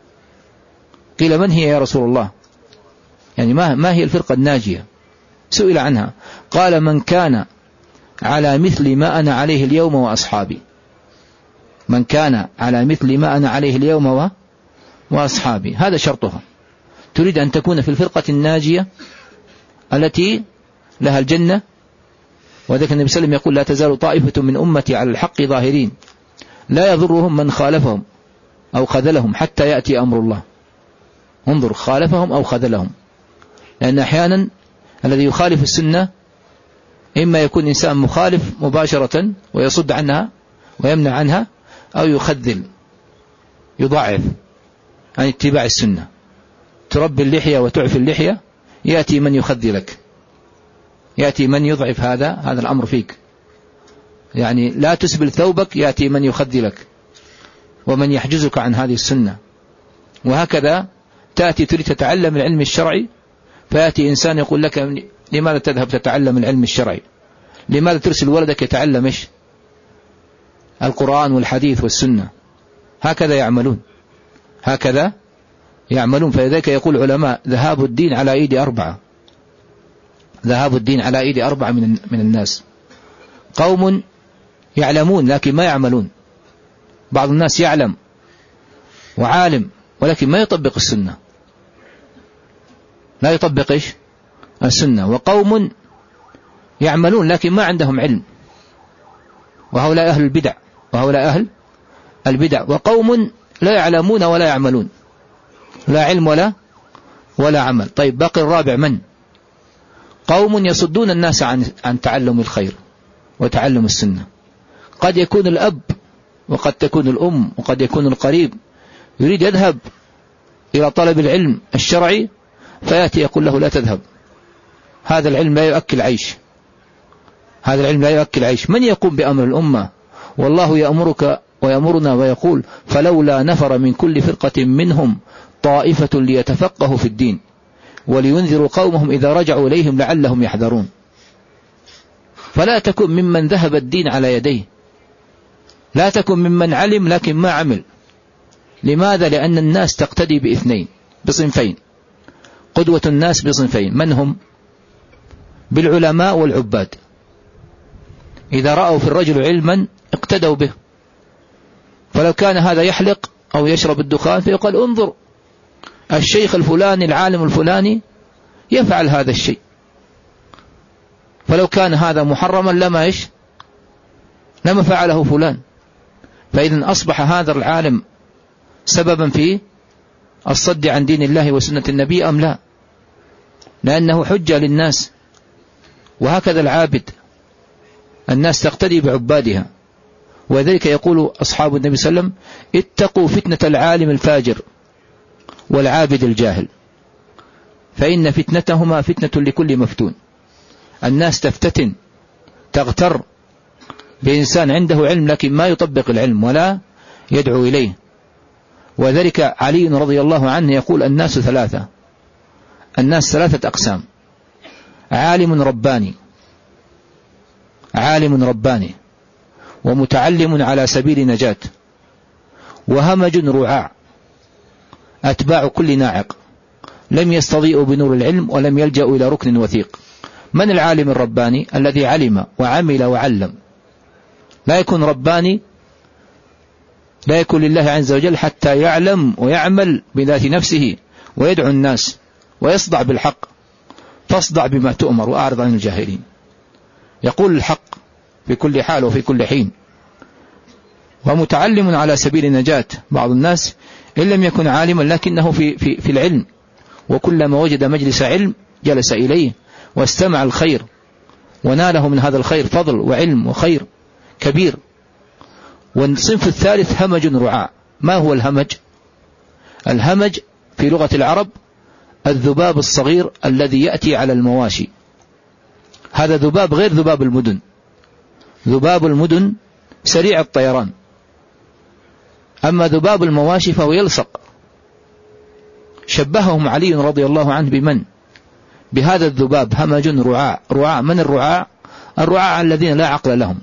قيل من هي يا رسول الله؟ يعني ما, ما هي الفرقة الناجية؟ سئل عنها قال من كان على مثل ما أنا عليه اليوم وأصحابي. من كان على مثل ما أنا عليه اليوم وأصحابي، هذا شرطها. تريد أن تكون في الفرقة الناجية التي لها الجنة، وذلك النبي صلى الله عليه وسلم يقول لا تزال طائفة من أمتي على الحق ظاهرين لا يضرهم من خالفهم أو خذلهم حتى يأتي أمر الله. انظر، خالفهم أو خذلهم، لأن أحيانا الذي يخالف السنة إما يكون إنسان مخالف مباشرة ويصد عنها ويمنع عنها، أو يخذل يضعف عن اتباع السنة. تربي اللحية وتعفي اللحية، يأتي من يخذلك، يأتي من يضعف هذا هذا الأمر فيك. يعني لا تسبل ثوبك، يأتي من يخذلك ومن يحجزك عن هذه السنة. وهكذا تأتي تريد تتعلم العلم الشرعي، فيأتي إنسان يقول لك لماذا تذهب تتعلم العلم الشرعي؟ لماذا ترسل ولدك يتعلم إيش؟ القرآن والحديث والسنة. هكذا يعملون هكذا يعملون فلذلك يقول علماء ذهاب الدين على أيد أربعة ذهاب الدين على أيد أربعة من من الناس. قوم يعلمون لكن ما يعملون. بعض الناس يعلم وعالم ولكن ما يطبق السنة، لا يطبق إيش؟ السنة. وقوم يعملون لكن ما عندهم علم، وهؤلاء أهل البدع وهؤلاء أهل البدع. وقوم لا يعلمون ولا يعملون، لا علم ولا ولا عمل. طيب باقي الرابع من؟ قوم يصدون الناس عن عن تعلم الخير وتعلم السنة. قد يكون الأب وقد تكون الأم وقد يكون القريب يريد يذهب إلى طلب العلم الشرعي، فيأتي يقول له لا تذهب، هذا العلم لا يؤكل عيش هذا العلم لا يؤكل عيش. من يقوم بأمر الأمة؟ والله يأمرك ويأمرنا ويقول فلولا نفر من كل فرقة منهم طائفة ليتفقهوا في الدين ولينذروا قومهم إذا رجعوا إليهم لعلهم يحذرون. فلا تكن ممن ذهب الدين على يديه، لا تكن ممن علم لكن ما عمل. لماذا؟ لأن الناس تقتدي باثنين بصنفين. قدوة الناس بصنفين، من هم؟ بالعلماء والعباد. إذا رأوا في الرجل علما اقتدوا به، فلو كان هذا يحلق أو يشرب الدخان فيقال انظر الشيخ الفلاني العالم الفلاني يفعل هذا الشيء. فلو كان هذا محرما لما إيش؟ لما فعله فلان. فإذا أصبح هذا العالم سببا في الصد عن دين الله وسنة النبي أم لا؟ لأنه حجة للناس. وهكذا العابد، الناس تقتدي بعبادها. وذلك يقول أصحاب النبي صلى الله عليه وسلم اتقوا فتنة العالم الفاجر والعابد الجاهل، فإن فتنتهما فتنة لكل مفتون. الناس تفتتن تغتر بإنسان عنده علم لكن ما يطبق العلم ولا يدعو إليه. وذلك علي رضي الله عنه يقول الناس ثلاثة الناس ثلاثة أقسام: عالم رباني عالم رباني ومتعلم على سبيل نجاة، وهمج رعاع أتباع كل ناعق لم يستضيئوا بنور العلم ولم يلجأوا إلى ركن وثيق. من العالم الرباني؟ الذي علم وعمل وعلم. لا يكون رباني لا يكون لله عز وجل حتى يعلم ويعمل بذات نفسه ويدعو الناس ويصدع بالحق. فاصدع بما تؤمر وأعرض عن الجاهلين. يقول الحق في كل حال وفي كل حين، ومتعلم على سبيل النجاة. بعض الناس إن لم يكن عالما لكنه في, في, في العلم، وكلما وجد مجلس علم جلس إليه واستمع الخير وناله من هذا الخير فضل وعلم وخير كبير. والصنف الثالث همج رعاع. ما هو الهمج؟ الهمج في لغة العرب الذباب الصغير الذي يأتي على المواشي. هذا ذباب غير ذباب المدن. ذباب المدن سريع الطيران، أما ذباب المواشي فهو يلصق. شبههم علي رضي الله عنه بمن؟ بهذا الذباب. همج رعاع. رعاع من الرعاع؟ الرعاع الذين لا عقل لهم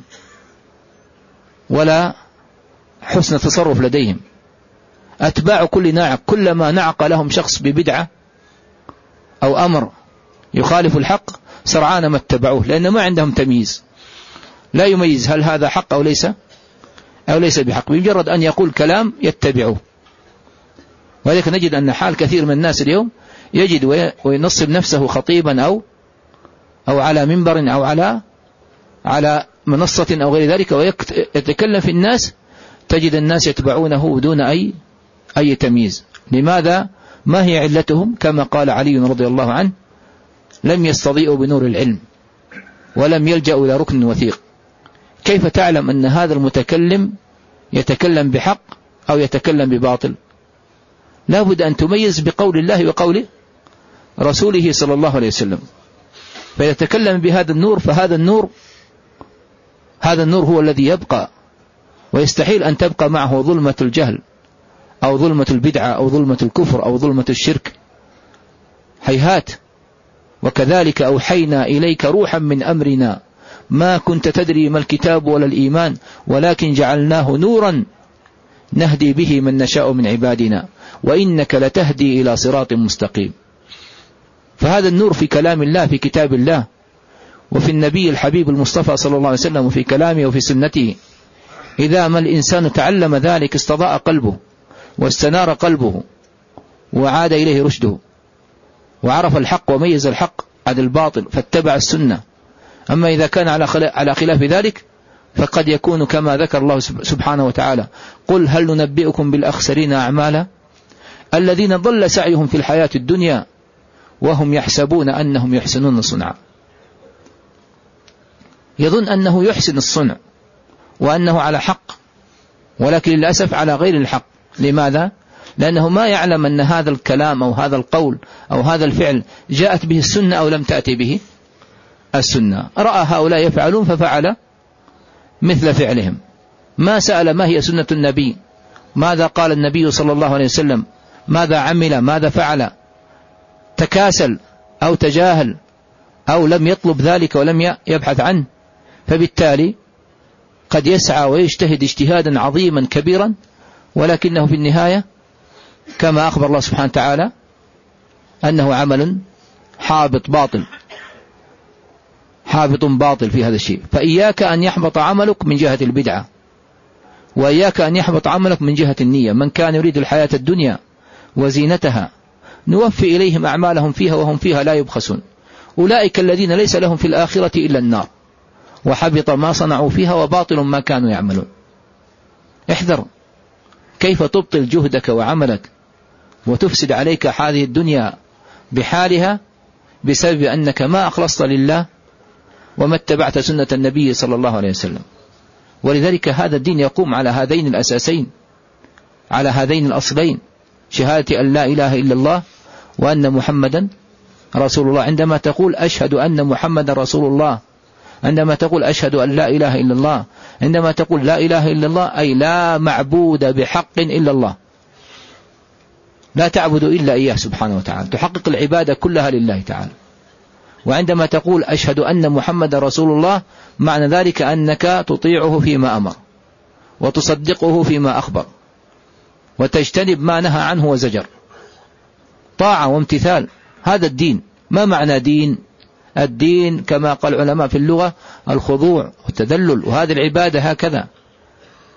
ولا حسن تصرف لديهم، أتباع كل ناعق. كلما نعق لهم شخص ببدعة أو أمر يخالف الحق سرعان ما اتبعوه، لأن ما عندهم تمييز، لا يميز هل هذا حق أو ليس أو ليس بحق، بمجرد أن يقول كلام يتبعوه. ولذلك نجد أن حال كثير من الناس اليوم يجد وينصب نفسه خطيبا أو أو على منبر أو على على منصة أو غير ذلك ويتكلم في الناس، تجد الناس يتبعونه دون أي أي تمييز. لماذا؟ ما هي علتهم؟ كما قال علي رضي الله عنه: لم يستضيئوا بنور العلم ولم يلجأوا إلى ركن وثيق. كيف تعلم أن هذا المتكلم يتكلم بحق أو يتكلم بباطل؟ لا بد أن تميز بقول الله وقول رسوله صلى الله عليه وسلم. فيتكلم بهذا النور، فهذا النور هذا النور هو الذي يبقى، ويستحيل أن تبقى معه ظلمة الجهل أو ظلمة البدعة أو ظلمة الكفر أو ظلمة الشرك. هيهات. وكذلك أوحينا إليك روحا من أمرنا ما كنت تدري ما الكتاب ولا الإيمان ولكن جعلناه نورا نهدي به من نشاء من عبادنا وإنك لتهدي إلى صراط مستقيم. فهذا النور في كلام الله، في كتاب الله، وفي النبي الحبيب المصطفى صلى الله عليه وسلم، وفي كلامه وفي سنته. إذا ما الإنسان تعلم ذلك استضاء قلبه واستنار قلبه وعاد إليه رشده وعرف الحق وميز الحق عن الباطل فاتبع السنة. أما إذا كان على خلاف ذلك فقد يكون كما ذكر الله سبحانه وتعالى: قل هل ننبئكم بالأخسرين أعمالا الذين ضل سعيهم في الحياة الدنيا وهم يحسبون أنهم يحسنون صنعا. يظن أنه يحسن الصنع وأنه على حق، ولكن للأسف على غير الحق. لماذا؟ لأنه ما يعلم أن هذا الكلام أو هذا القول أو هذا الفعل جاءت به السنة أو لم تأتي به السنة. رأى هؤلاء يفعلون ففعل مثل فعلهم، ما سأل ما هي سنة النبي، ماذا قال النبي صلى الله عليه وسلم، ماذا عمل، ماذا فعل. تكاسل أو تجاهل أو لم يطلب ذلك ولم يبحث عنه، فبالتالي قد يسعى ويجتهد اجتهادا عظيما كبيرا، ولكنه في النهاية كما أخبر الله سبحانه وتعالى أنه عمل حابط باطل حابط باطل في هذا الشيء. فإياك أن يحبط عملك من جهة البدعة، وإياك أن يحبط عملك من جهة النية. من كان يريد الحياة الدنيا وزينتها نوفي إليهم أعمالهم فيها وهم فيها لا يبخسون. أولئك الذين ليس لهم في الآخرة إلا النار وحبط ما صنعوا فيها وباطل ما كانوا يعملون. احذر كيف تبطل جهدك وعملك وتفسد عليك هذه الدنيا بحالها بسبب أنك ما أخلصت لله وما اتبعت سنة النبي صلى الله عليه وسلم. ولذلك هذا الدين يقوم على هذين الأساسين، على هذين الأصلين: شهادة أن لا إله إلا الله وأن محمدا رسول الله. عندما تقول أشهد أن محمدا رسول الله، عندما تقول أشهد أن لا إله إلا الله، عندما تقول لا إله إلا الله أي لا معبود بحق إلا الله، لا تعبد إلا إياه سبحانه وتعالى، تحقق العبادة كلها لله تعالى. وعندما تقول أشهد أن محمد رسول الله معنى ذلك أنك تطيعه فيما أمر وتصدقه فيما أخبر وتجتنب ما نهى عنه وزجر. طاعة وامتثال، هذا الدين. ما معنى دين؟ الدين كما قال العلماء في اللغة الخضوع والتذلل، وهذه العبادة هكذا.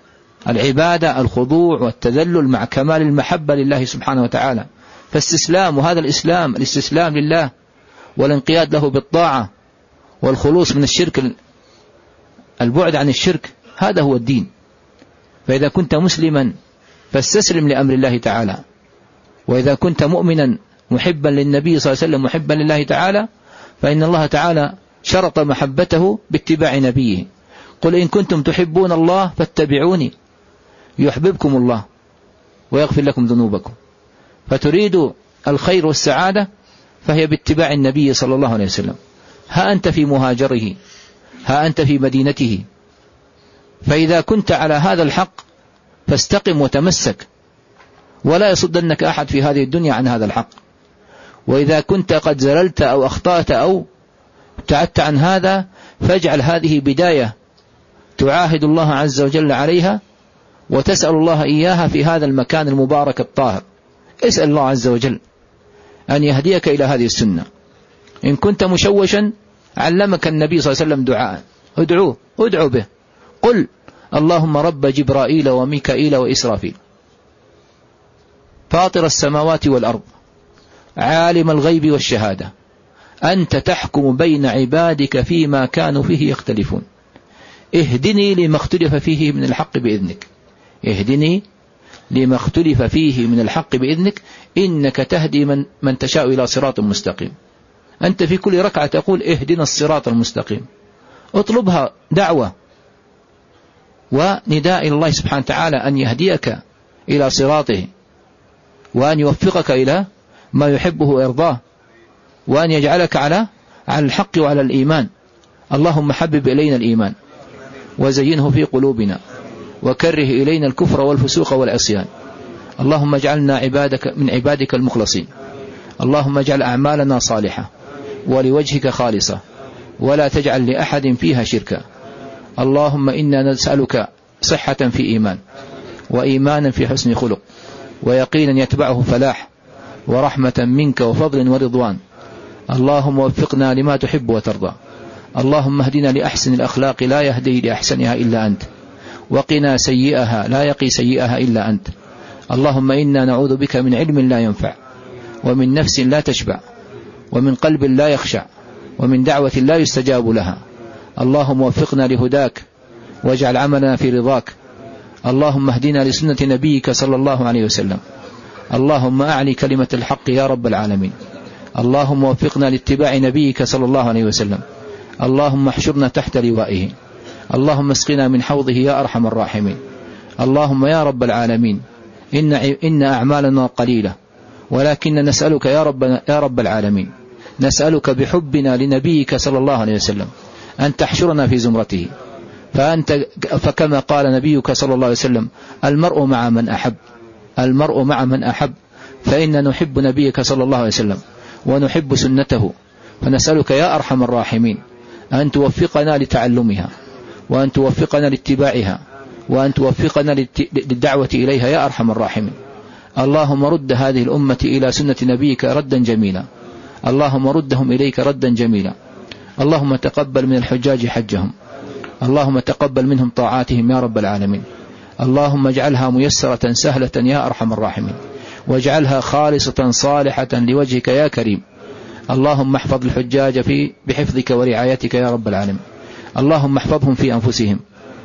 العبادة الخضوع والتذلل مع كمال المحبة لله سبحانه وتعالى. فاستسلام، وهذا الإسلام الاستسلام لله والانقياد له بالطاعة والخلوص من الشرك، البعد عن الشرك، هذا هو الدين. فإذا كنت مسلما فاستسلم لأمر الله تعالى، وإذا كنت مؤمنا محبا للنبي صلى الله عليه وسلم محبا لله تعالى، فإن الله تعالى شرط محبته باتباع نبيه. قل إن كنتم تحبون الله فاتبعوني يحببكم الله ويغفر لكم ذنوبكم. فتريد الخير والسعادة فهي باتباع النبي صلى الله عليه وسلم. ها أنت في مهاجره، ها أنت في مدينته، فإذا كنت على هذا الحق فاستقم وتمسك، ولا يصدنك أحد في هذه الدنيا عن هذا الحق. وإذا كنت قد زللت أو أخطأت أو ابتعدت عن هذا، فاجعل هذه بداية تعاهد الله عز وجل عليها، وتسأل الله إياها في هذا المكان المبارك الطاهر. اسأل الله عز وجل أن يهديك إلى هذه السنة. إن كنت مشوشا علمك النبي صلى الله عليه وسلم دعاء، ادعوه، ادعو به، قل اللهم رب جبرائيل وميكائيل وإسرافيل فاطر السماوات والأرض عالم الغيب والشهادة أنت تحكم بين عبادك فيما كانوا فيه يختلفون اهدني لما اختلف فيه من الحق بإذنك، اهدني لما اختلف فيه من الحق بإذنك إنك تهدي من, من تشاء إلى صراط مستقيم. أنت في كل ركعة تقول اهدنا الصراط المستقيم، اطلبها دعوة ونداء الله سبحانه وتعالى أن يهديك إلى صراطه، وأن يوفقك إلى ما يحبه ويرضاه، وأن يجعلك على على الحق وعلى الإيمان. اللهم حبب إلينا الإيمان وزينه في قلوبنا وكره إلينا الكفر والفسوق والعصيان. اللهم اجعلنا عبادك من عبادك المخلصين. اللهم اجعل أعمالنا صالحة ولوجهك خالصة ولا تجعل لأحد فيها شركا. اللهم إنا نسألك صحة في إيمان، وإيمانا في حسن خلق، ويقينا يتبعه فلاح، ورحمة منك وفضل ورضوان. اللهم وفقنا لما تحب وترضى. اللهم اهدنا لأحسن الأخلاق لا يهدي لأحسنها إلا أنت، وقنا سيئها لا يقي سيئها إلا أنت. اللهم إنا نعوذ بك من علم لا ينفع، ومن نفس لا تشبع، ومن قلب لا يخشع، ومن دعوة لا يستجاب لها. اللهم وفقنا لهداك واجعل عملنا في رضاك. اللهم اهدنا لسنة نبيك صلى الله عليه وسلم. اللهم أعلي كلمة الحق يا رب العالمين. اللهم وفقنا لاتباع نبيك صلى الله عليه وسلم. اللهم احشرنا تحت لوائه. اللهم اسقنا من حوضه يا أرحم الراحمين. اللهم يا رب العالمين إن, إن أعمالنا قليلة، ولكن نسألك يا رب, يا رب العالمين، نسألك بحبنا لنبيك صلى الله عليه وسلم أن تحشرنا في زمرته. فأنت فكما قال نبيك صلى الله عليه وسلم المرء مع من أحب، المرء مع من أحب. فإن نحب نبيك صلى الله عليه وسلم ونحب سنته، فنسألك يا أرحم الراحمين أن توفقنا لتعلمها، وأن توفقنا لاتباعها، وأن توفقنا للدعوة إليها يا أرحم الراحمين. اللهم رد هذه الأمة إلى سنة نبيك ردا جميلا. اللهم ردهم إليك ردا جميلا. اللهم تقبل من الحجاج حجهم. اللهم تقبل منهم طاعاتهم يا رب العالمين. اللهم اجعلها ميسرة سهلة يا أرحم الراحمين، واجعلها خالصة صالحة لوجهك يا كريم. اللهم احفظ الحجاج في بحفظك ورعايتك يا رب العالمين. اللهم احفظهم في أنفسهم،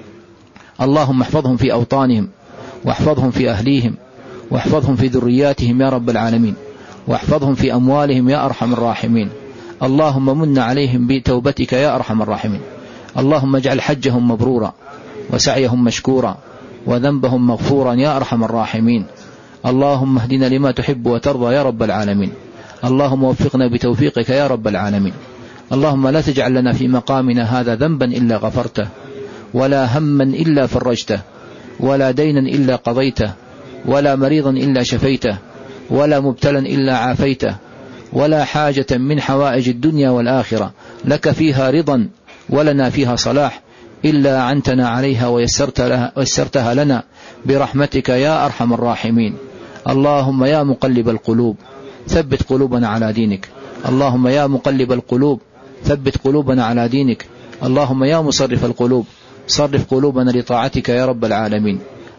اللهم احفظهم في أوطانهم، واحفظهم في أهليهم، واحفظهم في ذرياتهم يا رب العالمين، واحفظهم في أموالهم يا أرحم الراحمين. اللهم من عليهم بتوبتك يا أرحم الراحمين. اللهم اجعل حجهم مبرورا وسعيهم مشكورا وذنبهم مغفورا يا أرحم الراحمين. اللهم اهدنا لما تحب وترضى يا رب العالمين. اللهم وفقنا بتوفيقك يا رب العالمين. اللهم لا تجعل لنا في مقامنا هذا ذنبا إلا غفرته، ولا هما إلا فرجته، ولا دينا إلا قضيته، ولا مريضا إلا شفيته، ولا مبتلا إلا عافيته، ولا حاجة من حوائج الدنيا والآخرة لك فيها رضا ولنا فيها صلاح إلا أعنتنا عليها ويسرت لها ويسرتها لنا برحمتك يا أرحم الراحمين. اللهم يا مقلب القلوب ثبت قلوبنا على دينك. اللهم يا مقلب القلوب ثبت قلوبنا على دينك. اللهم يا مصرف القلوب صرف قلوبنا لطاعتك يا رب العالمين.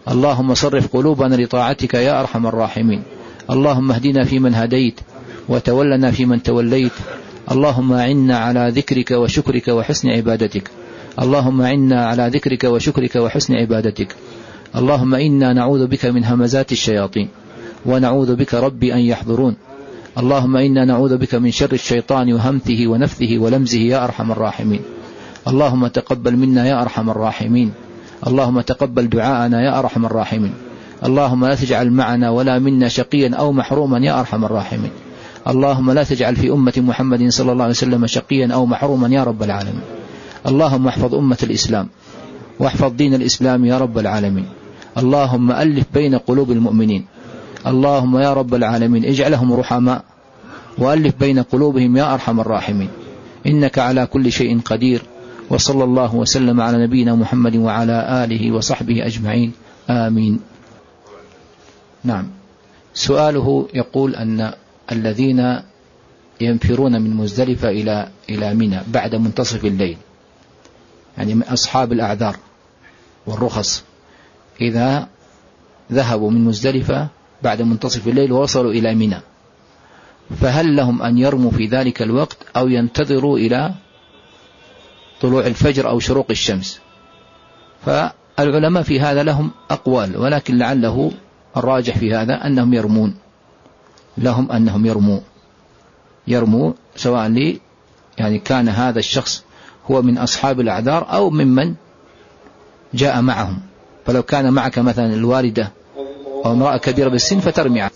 اللهم صرف قلوبنا لطاعتك يا أرحم الراحمين. اللهم اهدنا فيمن هديت وتولنا فيمن توليت. اللهم أعنا على ذكرك وشكرك وحسن عبادتك. اللهم أعنا على ذكرك وشكرك وحسن عبادتك. اللهم إنا نعوذ بك من همزات الشياطين ونعوذ بك ربي أن يحضرون. اللهم إنا نعوذ بك من شر الشيطان وهمته ونفثه ولمزه يا أرحم الراحمين. اللهم تقبل منا يا أرحم الراحمين. اللهم تقبل دعاءنا يا أرحم الراحمين. اللهم لا تجعل معنا ولا منا شقيا أو محروما يا أرحم الراحمين. اللهم لا تجعل في أمة محمد صلى الله عليه وسلم شقيا أو محروما يا رب العالمين. اللهم احفظ أمة الإسلام واحفظ دين الإسلام يا رب العالمين. اللهم ألف بين قلوب المؤمنين. اللهم يا رب العالمين اجعلهم رحماء وألف بين قلوبهم يا أرحم الراحمين، إنك على كل شيء قدير. وصلى الله وسلم على نبينا محمد وعلى آله وصحبه أجمعين، آمين. نعم، سؤاله يقول أن الذين ينفرون من مزدلفة إلى إلى منى بعد منتصف الليل، يعني من أصحاب الأعذار والرخص، إذا ذهبوا من مزدلفة بعد منتصف الليل ووصلوا إلى منى، فهل لهم أن يرموا في ذلك الوقت أو ينتظروا إلى طلوع الفجر أو شروق الشمس؟ فالعلماء في هذا لهم أقوال، ولكن لعله الراجح في هذا أنهم يرمون، لهم أنهم يرموا يرموا سواء لي يعني كان هذا الشخص هو من أصحاب الأعذار أو ممن جاء معهم. فلو كان معك مثلا الوالدة أو امرأة كبيرة بالسن فترمي عنه.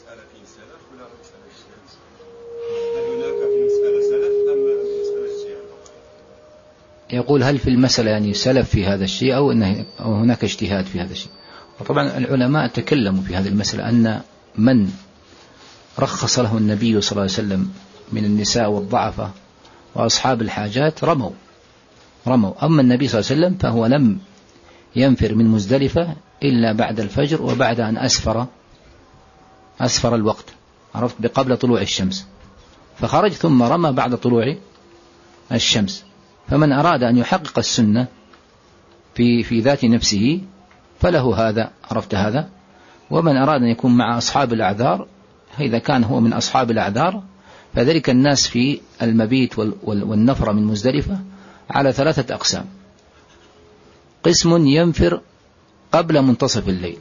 يقول هل في المسألة يعني سلف في هذا الشيء أو, إنه أو هناك اجتهاد في هذا الشيء؟ وطبعا العلماء تكلموا في هذه المسألة أن من رخص له النبي صلى الله عليه وسلم من النساء والضعفة وأصحاب الحاجات رموا رموا أما النبي صلى الله عليه وسلم فهو لم ينفر من مزدلفة إلا بعد الفجر وبعد أن أسفر أسفر الوقت، عرفت، بقبل طلوع الشمس، فخرج ثم رمى بعد طلوع الشمس. فمن أراد أن يحقق السنة في في ذات نفسه فله هذا، عرفت هذا. ومن أراد أن يكون مع أصحاب الأعذار، إذا كان هو من أصحاب الأعذار، فذلك الناس في المبيت والنفر من مزدلفة على ثلاثة أقسام. قسم ينفر قبل منتصف الليل،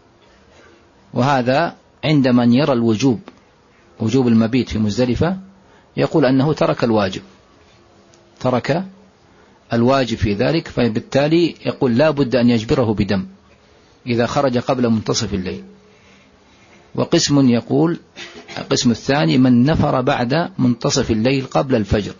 وهذا عند من يرى الوجوب وجوب المبيت في مزدلفة يقول أنه ترك الواجب ترك الواجب في ذلك، فبالتالي يقول لا بد أن يجبره بدم إذا خرج قبل منتصف الليل. وقسم يقول القسم الثاني من نفر بعد منتصف الليل قبل الفجر،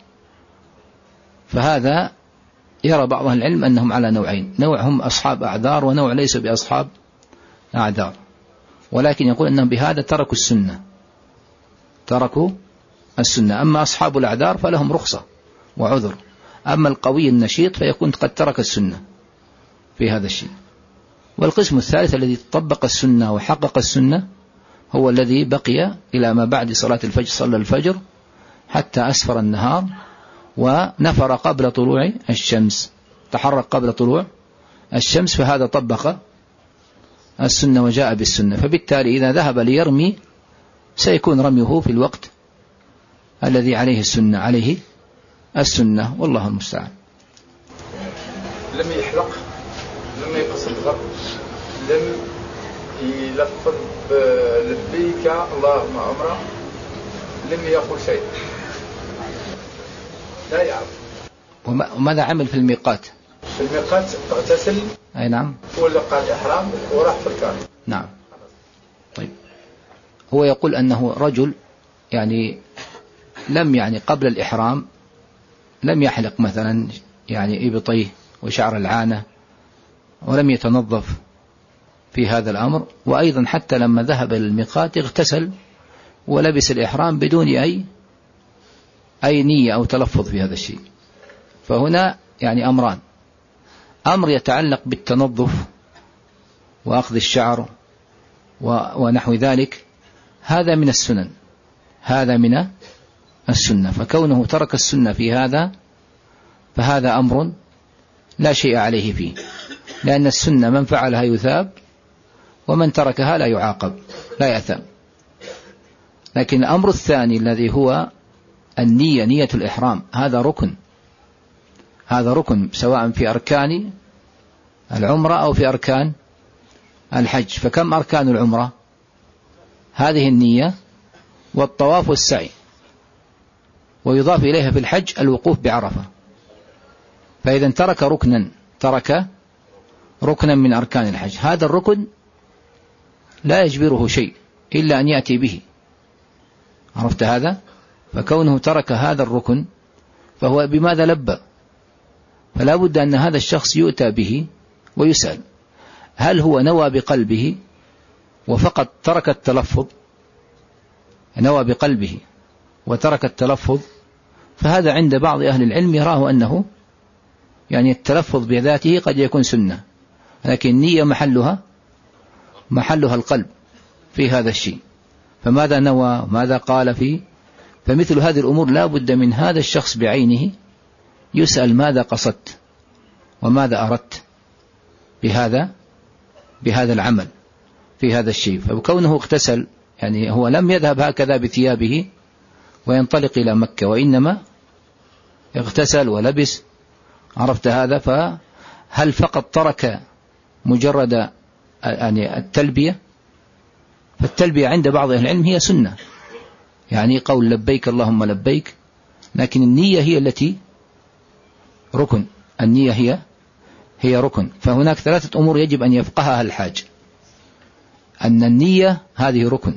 فهذا يرى بعض أهل العلم أنهم على نوعين، نوع هم أصحاب أعذار ونوع ليسوا بأصحاب أعذار، ولكن يقول أنهم بهذا تركوا السنة تركوا السنة. أما أصحاب الأعذار فلهم رخصة وعذر، أما القوي النشيط فيكون قد ترك السنة في هذا الشيء. والقسم الثالث الذي طبق السنة وحقق السنة هو الذي بقي إلى ما بعد صلاة الفجر، صلى الفجر حتى أسفر النهار ونفر قبل طلوع الشمس، تحرك قبل طلوع الشمس، فهذا طبق السنة وجاء بالسنة. فبالتالي إذا ذهب ليرمي سيكون رميه في الوقت الذي عليه السنة عليه السنة والله المستعان. لم يحلق، لم يقص الفرد، لم يلفظ لبيك اللهم عمره، لم يقل شيء، لا يعرف. وماذا عمل في الميقات؟ في الميقات اغتسل، أي نعم، ولقى الإحرام وراح في الكعبة. نعم. طيب، هو يقول أنه رجل يعني لم يعني قبل الإحرام لم يحلق مثلا يعني إبطيه وشعر العانة، ولم يتنظف في هذا الأمر، وأيضا حتى لما ذهب للميقات اغتسل ولبس الإحرام بدون أي أي نية أو تلفظ في هذا الشيء. فهنا يعني أمران، أمر يتعلق بالتنظف وأخذ الشعر ونحو ذلك، هذا من السنن هذا من السنة، فكونه ترك السنة في هذا فهذا أمر لا شيء عليه فيه، لأن السنة من فعلها يثاب ومن تركها لا يعاقب لا يأثم. لكن الأمر الثاني الذي هو النية، نية الإحرام، هذا ركن، هذا ركن سواء في أركان العمرة أو في أركان الحج. فكم أركان العمرة؟ هذه النية والطواف والسعي، ويضاف إليها في الحج الوقوف بعرفة. فإذا ترك ركنا ترك ركنا من أركان الحج، هذا الركن لا يجبره شيء إلا أن يأتي به. عرفت هذا؟ فكونه ترك هذا الركن فهو بماذا لبى؟ فلا بد أن هذا الشخص يؤتى به ويسأل هل هو نوى بقلبه وفقط ترك التلفظ، نوى بقلبه وترك التلفظ، فهذا عند بعض أهل العلم يراه أنه يعني التلفظ بذاته قد يكون سنة، لكن النية محلها محلها القلب في هذا الشيء. فماذا نوى؟ ماذا قال فيه؟ فمثل هذه الأمور لا بد من هذا الشخص بعينه يسأل ماذا قصدت وماذا أردت بهذا بهذا العمل في هذا الشيء. فكونه اغتسل يعني هو لم يذهب هكذا بثيابه وينطلق إلى مكة، وإنما اغتسل ولبس. عرفت هذا؟ فهل فقط ترك مجرد يعني التلبية؟ فالتلبية عند بعض أهل العلم هي سنة، يعني قول لبيك اللهم لبيك، لكن النية هي التي ركن، النية هي هي ركن. فهناك ثلاثة أمور يجب أن يفقهها الحاج: أن النية هذه ركن،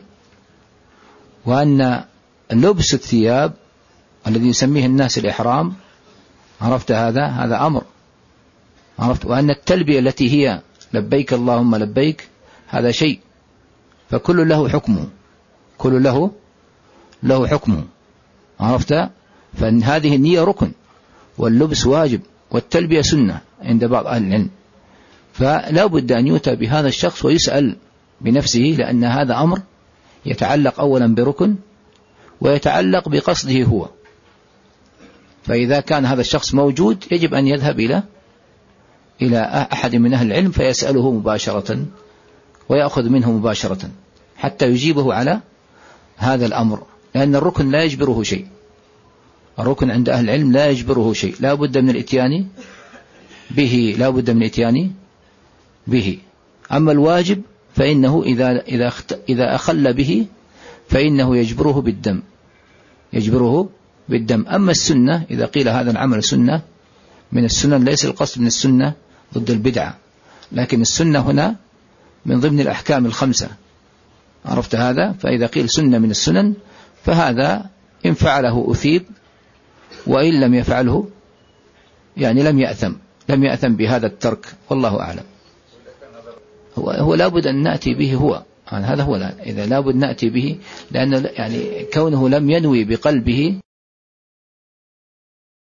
وأن لبس الثياب الذي يسميه الناس الإحرام، عرفت هذا؟ هذا أمر، عرفت؟ وأن التلبية التي هي لبيك اللهم لبيك هذا شيء، فكل له حكمه، كل له له حكمه، عرفت؟ فهذه النية ركن، واللبس واجب، والتلبية سنة عند بعض أهل العلم. فلا بد أن يؤتى بهذا الشخص ويسأل بنفسه، لأن هذا أمر يتعلق أولا بركن ويتعلق بقصده هو. فإذا كان هذا الشخص موجود يجب أن يذهب إلى إلى أحد من أهل العلم فيسأله مباشرة ويأخذ منه مباشرة حتى يجيبه على هذا الأمر، لأن الركن لا يجبره شيء، الركن عند أهل العلم لا يجبره شيء، لا بد من الاتيان به، لا بد من الاتيان به. أما الواجب فإنه إذا إذا إذا أخل به فإنه يجبره بالدم، يجبره بالدم. أما السنة إذا قيل هذا العمل سنة من السنن، ليس القصد من السنة ضد البدعة، لكن السنة هنا من ضمن الأحكام الخمسة، عرفت هذا؟ فإذا قيل سنة من السنن فهذا إن فعله أثيب، وإن لم يفعله يعني لم يأثم، لم يأثم بهذا الترك، والله أعلم. هو, هو لابد أن نأتي به هو، يعني هذا هو، إذا لابد نأتي به، لأن يعني كونه لم ينوي بقلبه